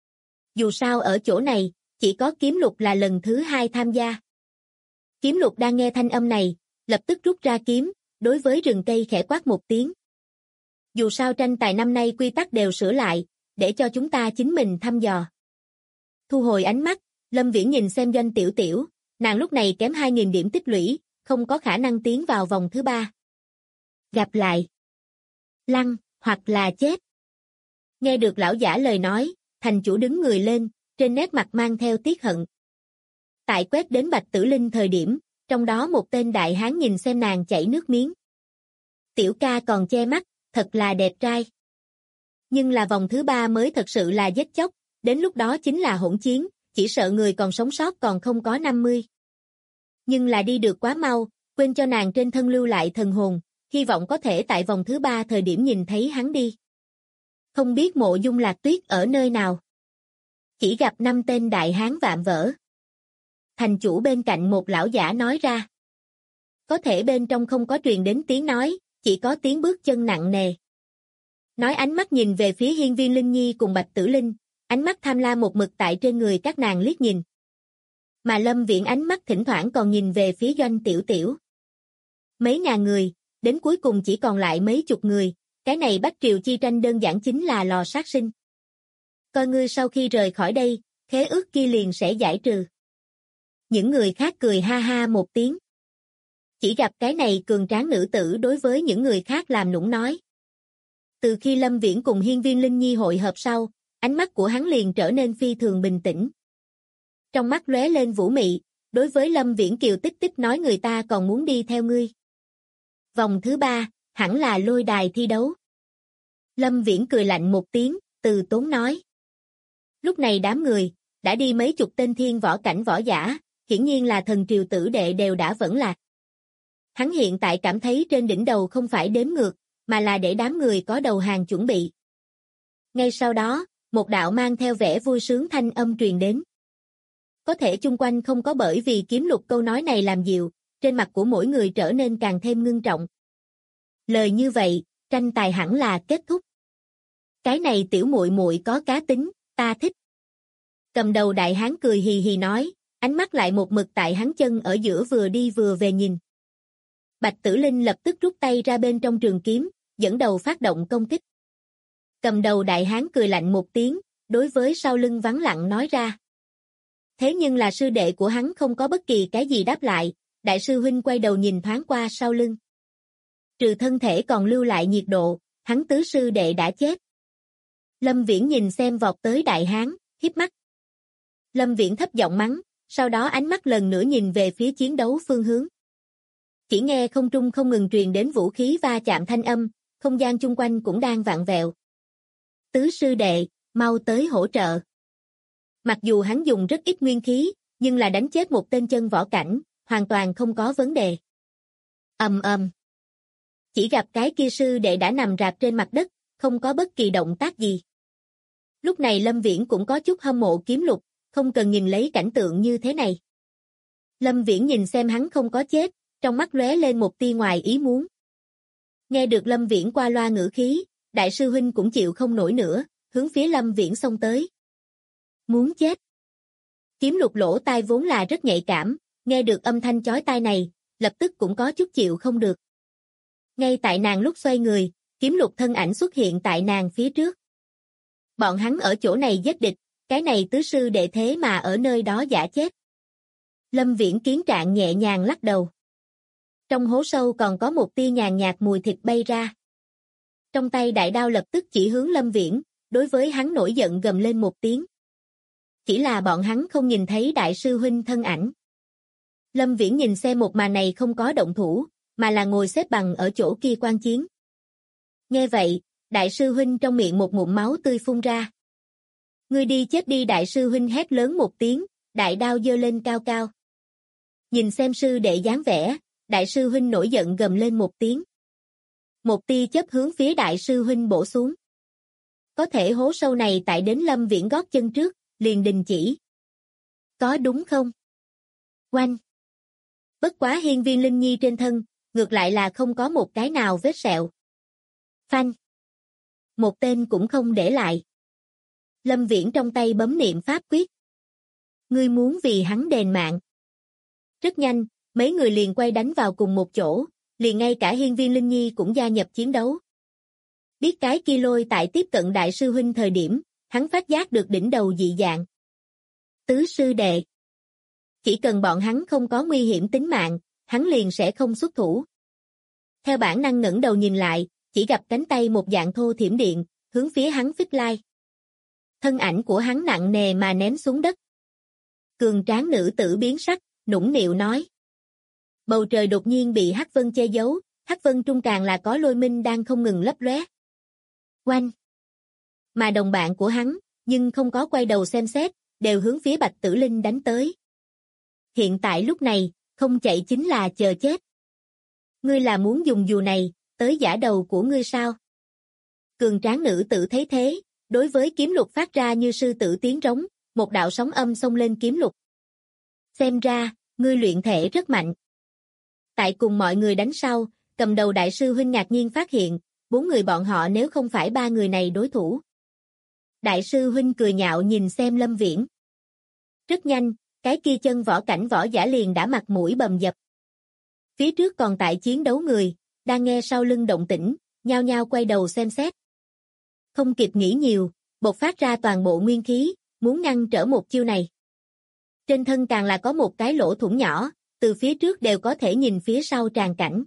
Dù sao ở chỗ này, chỉ có Kiếm Lục là lần thứ 2 tham gia. Kiếm Lục đang nghe thanh âm này, lập tức rút ra kiếm, đối với rừng cây khẽ quát một tiếng. Dù sao tranh tài năm nay quy tắc đều sửa lại, để cho chúng ta chính mình thăm dò. Thu hồi ánh mắt, Lâm Viễn nhìn xem Doanh Tiểu Tiểu, nàng lúc này kém 2.000 điểm tích lũy, không có khả năng tiến vào vòng thứ 3. Gặp lại. Lăn, hoặc là chết. Nghe được lão giả lời nói, thành chủ đứng người lên, trên nét mặt mang theo tiếc hận. Tại quét đến Bạch Tử Linh thời điểm, trong đó một tên đại hán nhìn xem nàng chảy nước miếng. Tiểu ca còn che mắt, thật là đẹp trai. Nhưng là vòng thứ 3 mới thật sự là giết chóc, đến lúc đó chính là hỗn chiến, chỉ sợ người còn sống sót còn không có 50. Nhưng là đi được quá mau, quên cho nàng trên thân lưu lại thần hồn, hy vọng có thể tại vòng thứ 3 thời điểm nhìn thấy hắn đi. Không biết Mộ Dung Lạc Tuyết ở nơi nào. Chỉ gặp 5 tên đại hán vạm vỡ. Thành chủ bên cạnh một lão giả nói ra. Có thể bên trong không có truyền đến tiếng nói, chỉ có tiếng bước chân nặng nề. Nói ánh mắt nhìn về phía Hiên Viên Linh Nhi cùng Bạch Tử Linh, ánh mắt tham lam một mực tại trên người các nàng liếc nhìn. Mà Lâm Viễn ánh mắt thỉnh thoảng còn nhìn về phía Doanh Tiểu Tiểu. Mấy ngàn người, đến cuối cùng chỉ còn lại mấy chục người, cái này Bách Triều chi tranh đơn giản chính là lò sát sinh. Coi ngươi sau khi rời khỏi đây, khế ước kia liền sẽ giải trừ. Những người khác cười ha ha một tiếng. Chỉ gặp cái này cường tráng nữ tử đối với những người khác làm nũng nói. Từ khi Lâm Viễn cùng Hiên Viên Linh Nhi hội hợp sau, ánh mắt của hắn liền trở nên phi thường bình tĩnh. Trong mắt lóe lên vũ mị, đối với Lâm Viễn kiều tích tích nói người ta còn muốn đi theo ngươi. Vòng thứ 3, hẳn là lôi đài thi đấu. Lâm Viễn cười lạnh một tiếng, từ tốn nói. Lúc này đám người, đã đi mấy chục tên thiên võ cảnh võ giả, hiển nhiên là thần triều tử đệ đều đã vẫn lạc. Hắn hiện tại cảm thấy trên đỉnh đầu không phải đếm ngược, mà là để đám người có đầu hàng chuẩn bị. Ngay sau đó, một đạo mang theo vẻ vui sướng thanh âm truyền đến. Có thể chung quanh không có bởi vì kiếm lục câu nói này làm dịu, trên mặt của mỗi người trở nên càng thêm ngưng trọng. Lời như vậy, tranh tài hẳn là kết thúc. Cái này tiểu muội muội có cá tính, ta thích. Cầm đầu đại hán cười hì hì nói, ánh mắt lại một mực tại hắn chân ở giữa vừa đi vừa về nhìn. Bạch Tử Linh lập tức rút tay ra bên trong trường kiếm, dẫn đầu phát động công kích. Cầm đầu đại hán cười lạnh một tiếng, đối với sau lưng vắng lặng nói ra. Thế nhưng là sư đệ của hắn không có bất kỳ cái gì đáp lại, đại sư huynh quay đầu nhìn thoáng qua sau lưng. Trừ thân thể còn lưu lại nhiệt độ, hắn tứ sư đệ đã chết. Lâm Viễn nhìn xem vọt tới đại hán, híp mắt. Lâm Viễn thấp giọng mắng, sau đó ánh mắt lần nữa nhìn về phía chiến đấu phương hướng. Chỉ nghe không trung không ngừng truyền đến vũ khí va chạm thanh âm, không gian chung quanh cũng đang vặn vẹo. Tứ sư đệ, mau tới hỗ trợ. Mặc dù hắn dùng rất ít nguyên khí, nhưng là đánh chết một tên chân võ cảnh, hoàn toàn không có vấn đề. Ầm ầm. Chỉ gặp cái kia sư đệ đã nằm rạp trên mặt đất, không có bất kỳ động tác gì. Lúc này Lâm Viễn cũng có chút hâm mộ kiếm lục, không cần nhìn lấy cảnh tượng như thế này. Lâm Viễn nhìn xem hắn không có chết, trong mắt lóe lên một tia ngoài ý muốn. Nghe được Lâm Viễn qua loa ngữ khí, đại sư huynh cũng chịu không nổi nữa, hướng phía Lâm Viễn xông tới. Muốn chết. Kiếm lục lỗ tai vốn là rất nhạy cảm, nghe được âm thanh chói tai này, lập tức cũng có chút chịu không được. Ngay tại nàng lúc xoay người, kiếm lục thân ảnh xuất hiện tại nàng phía trước. Bọn hắn ở chỗ này giết địch, cái này tứ sư đệ thế mà ở nơi đó giả chết. Lâm Viễn kiến trạng nhẹ nhàng lắc đầu. Trong hố sâu còn có một tia nhàn nhạt mùi thịt bay ra. Trong tay đại đao lập tức chỉ hướng Lâm Viễn, đối với hắn nổi giận gầm lên một tiếng. Chỉ là bọn hắn không nhìn thấy đại sư huynh thân ảnh. Lâm Viễn nhìn xem một màn này không có động thủ, mà là ngồi xếp bằng ở chỗ kia quan chiến. Nghe vậy, đại sư huynh trong miệng một ngụm máu tươi phun ra. Ngươi đi chết đi, đại sư huynh hét lớn một tiếng, đại đao giơ lên cao cao. Nhìn xem sư đệ dáng vẻ, đại sư huynh nổi giận gầm lên một tiếng. Một tia chớp hướng phía đại sư huynh bổ xuống. Có thể hố sâu này tại đến Lâm Viễn gót chân trước, liền đình chỉ. Có đúng không? Oanh! Bất quá Hiên Viên Linh Nhi trên thân, ngược lại là không có một cái nào vết sẹo. Phanh! Một tên cũng không để lại. Lâm Viễn trong tay bấm niệm pháp quyết. Ngươi muốn vì hắn đền mạng. Rất nhanh, mấy người liền quay đánh vào cùng một chỗ, liền ngay cả Hiên Viên Linh Nhi cũng gia nhập chiến đấu. Biết cái kia lôi tại tiếp cận đại sư huynh thời điểm, hắn phát giác được đỉnh đầu dị dạng. Tứ sư đệ. Chỉ cần bọn hắn không có nguy hiểm tính mạng, hắn liền sẽ không xuất thủ. Theo bản năng ngẩng đầu nhìn lại, chỉ gặp cánh tay một dạng thô thiểm điện, hướng phía hắn phích lai. Thân ảnh của hắn nặng nề mà ném xuống đất. Cường tráng nữ tử biến sắc, nũng nịu nói. Bầu trời đột nhiên bị hắc vân che giấu, hắc vân trung càng là có lôi minh đang không ngừng lấp lóe. Oanh! Mà đồng bạn của hắn, nhưng không có quay đầu xem xét, đều hướng phía Bạch Tử Linh đánh tới. Hiện tại lúc này, không chạy chính là chờ chết. Ngươi là muốn dùng dù này, tới giã đầu của ngươi sao? Cường tráng nữ tử thấy thế, đối với kiếm lục phát ra như sư tử tiếng trống, một đạo sóng âm xông lên kiếm lục. Xem ra, ngươi luyện thể rất mạnh. Tại cùng mọi người đánh sau, cầm đầu đại sư huynh ngạc nhiên phát hiện, 4 người bọn họ nếu không phải 3 người này đối thủ. Đại sư huynh cười nhạo nhìn xem Lâm Viễn. Rất nhanh, cái kia chân võ cảnh võ giả liền đã mặt mũi bầm dập. Phía trước còn tại chiến đấu người, đang nghe sau lưng động tĩnh, nhao nhao quay đầu xem xét. Không kịp nghĩ nhiều, bộc phát ra toàn bộ nguyên khí, muốn ngăn trở một chiêu này. Trên thân càng là có một cái lỗ thủng nhỏ, từ phía trước đều có thể nhìn phía sau tràn cảnh.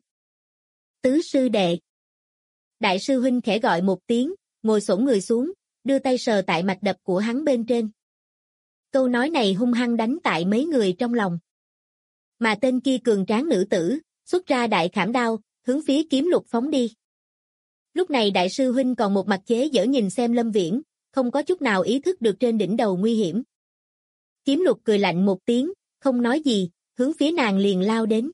Tứ sư đệ. Đại sư huynh khẽ gọi một tiếng, ngồi xổm người xuống, đưa tay sờ tại mạch đập của hắn bên trên. Câu nói này hung hăng đánh tại mấy người trong lòng. Mà tên kia cường tráng nữ tử, xuất ra đại khảm đao, hướng phía kiếm lục phóng đi. Lúc này đại sư huynh còn một mặt chế giễu nhìn xem Lâm Viễn, không có chút nào ý thức được trên đỉnh đầu nguy hiểm. Kiếm lục cười lạnh một tiếng, không nói gì, hướng phía nàng liền lao đến.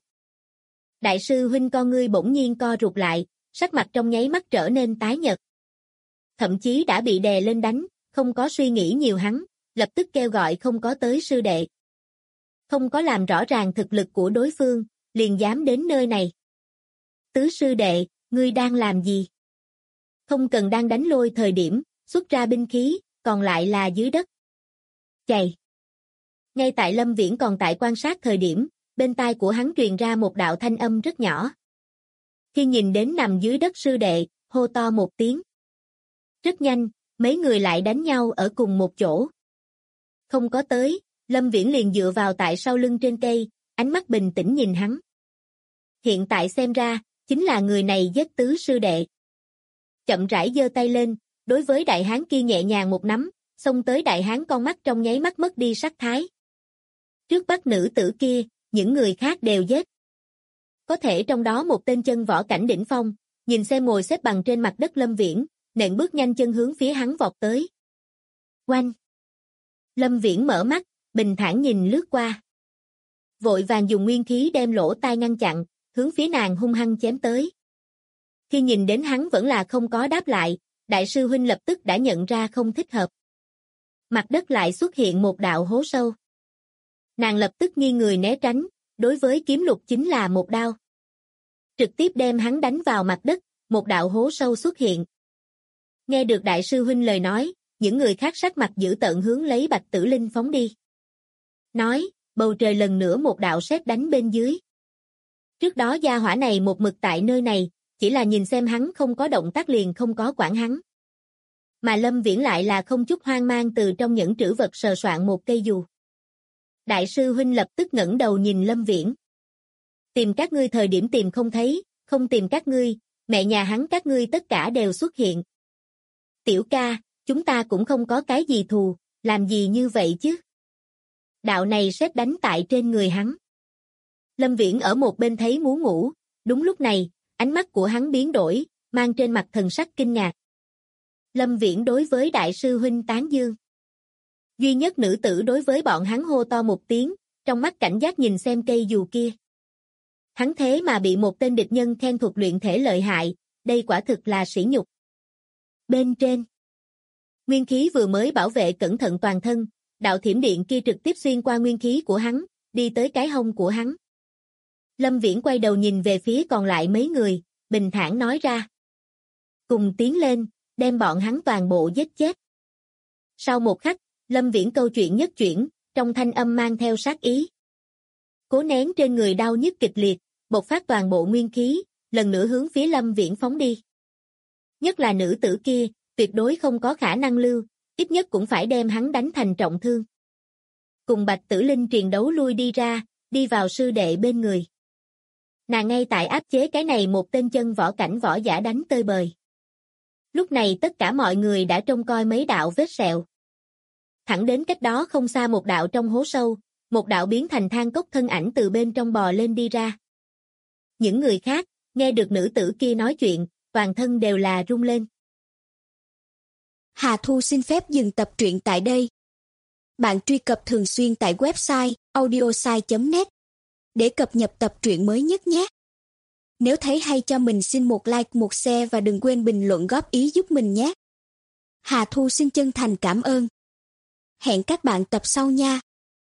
Đại sư huynh con ngươi bỗng nhiên co rụt lại, sắc mặt trong nháy mắt trở nên tái nhợt. Thậm chí đã bị đè lên đánh, không có suy nghĩ nhiều hắn, lập tức kêu gọi không có tới sư đệ. Không có làm rõ ràng thực lực của đối phương, liền dám đến nơi này. Tứ sư đệ, ngươi đang làm gì? Không cần đang đánh lôi thời điểm, xuất ra binh khí, còn lại là dưới đất. Chày! Ngay tại Lâm Viễn còn tại quan sát thời điểm, bên tai của hắn truyền ra một đạo thanh âm rất nhỏ. Khi nhìn đến nằm dưới đất sư đệ, hô to một tiếng. Rất nhanh, mấy người lại đánh nhau ở cùng một chỗ. Không có tới, Lâm Viễn liền dựa vào tại sau lưng trên cây, ánh mắt bình tĩnh nhìn hắn. Hiện tại xem ra, chính là người này giết tứ sư đệ. Chậm rãi giơ tay lên, đối với đại hán kia nhẹ nhàng một nắm, xông tới đại hán con mắt trong nháy mắt mất đi sắc thái. Trước bắt nữ tử kia, những người khác đều giết. Có thể trong đó một tên chân võ cảnh đỉnh phong, nhìn xem ngồi xếp bằng trên mặt đất Lâm Viễn, nện bước nhanh chân hướng phía hắn vọt tới. Oanh! Lâm Viễn mở mắt, bình thản nhìn lướt qua. Vội vàng dùng nguyên khí đem lỗ tai ngăn chặn, hướng phía nàng hung hăng chém tới. Khi nhìn đến hắn vẫn là không có đáp lại, đại sư huynh lập tức đã nhận ra không thích hợp. Mặt đất lại xuất hiện một đạo hố sâu. Nàng lập tức nghiêng người né tránh, đối với kiếm lục chính là một đao. Trực tiếp đem hắn đánh vào mặt đất, một đạo hố sâu xuất hiện. Nghe được đại sư huynh lời nói, những người khác sắc mặt dữ tợn hướng lấy Bạch Tử Linh phóng đi. Nói, bầu trời lần nữa một đạo sét đánh bên dưới. Trước đó gia hỏa này một mực tại nơi này, chỉ là nhìn xem hắn không có động tác liền không có quản hắn. Mà Lâm Viễn lại là không chút hoang mang từ trong những trữ vật sờ soạn một cây dù. Đại sư huynh lập tức ngẩng đầu nhìn Lâm Viễn. Tìm các ngươi thời điểm tìm không thấy, không tìm các ngươi, mẹ nhà hắn các ngươi tất cả đều xuất hiện. Tiểu ca, chúng ta cũng không có cái gì thù, làm gì như vậy chứ? Đạo này sét đánh tại trên người hắn. Lâm Viễn ở một bên thấy muốn ngủ, đúng lúc này, ánh mắt của hắn biến đổi, mang trên mặt thần sắc kinh ngạc. Lâm Viễn đối với đại sư huynh tán dương. Duy nhất nữ tử đối với bọn hắn hô to một tiếng, trong mắt cảnh giác nhìn xem cây dù kia. Hắn thế mà bị một tên địch nhân khen thuật luyện thể lợi hại, đây quả thực là sỉ nhục. Bên trên, nguyên khí vừa mới bảo vệ cẩn thận toàn thân, đạo thiểm điện kia trực tiếp xuyên qua nguyên khí của hắn, đi tới cái hông của hắn. Lâm Viễn quay đầu nhìn về phía còn lại mấy người, bình thản nói ra. Cùng tiến lên, đem bọn hắn toàn bộ giết chết. Sau một khắc, Lâm Viễn câu chuyện nhất chuyển, trong thanh âm mang theo sát ý. Cố nén trên người đau nhức kịch liệt, bộc phát toàn bộ nguyên khí, lần nữa hướng phía Lâm Viễn phóng đi. Nhất là nữ tử kia, tuyệt đối không có khả năng lưu, ít nhất cũng phải đem hắn đánh thành trọng thương. Cùng Bạch Tử Linh truyền đấu lui đi ra, đi vào sư đệ bên người. Nàng ngay tại áp chế cái này một tên chân võ cảnh võ giả đánh tơi bời. Lúc này tất cả mọi người đã trông coi mấy đạo vết sẹo. Thẳng đến cách đó không xa một đạo trong hố sâu, một đạo biến thành than cốc thân ảnh từ bên trong bò lên đi ra. Những người khác, nghe được nữ tử kia nói chuyện, toàn thân đều là rung lên. Hà Thu xin phép dừng tập truyện tại đây. Bạn truy cập thường xuyên tại website audiosai.net để cập nhật tập truyện mới nhất nhé. Nếu thấy hay cho mình xin một like, một share và đừng quên bình luận góp ý giúp mình nhé. Hà Thu xin chân thành cảm ơn. Hẹn các bạn tập sau nha.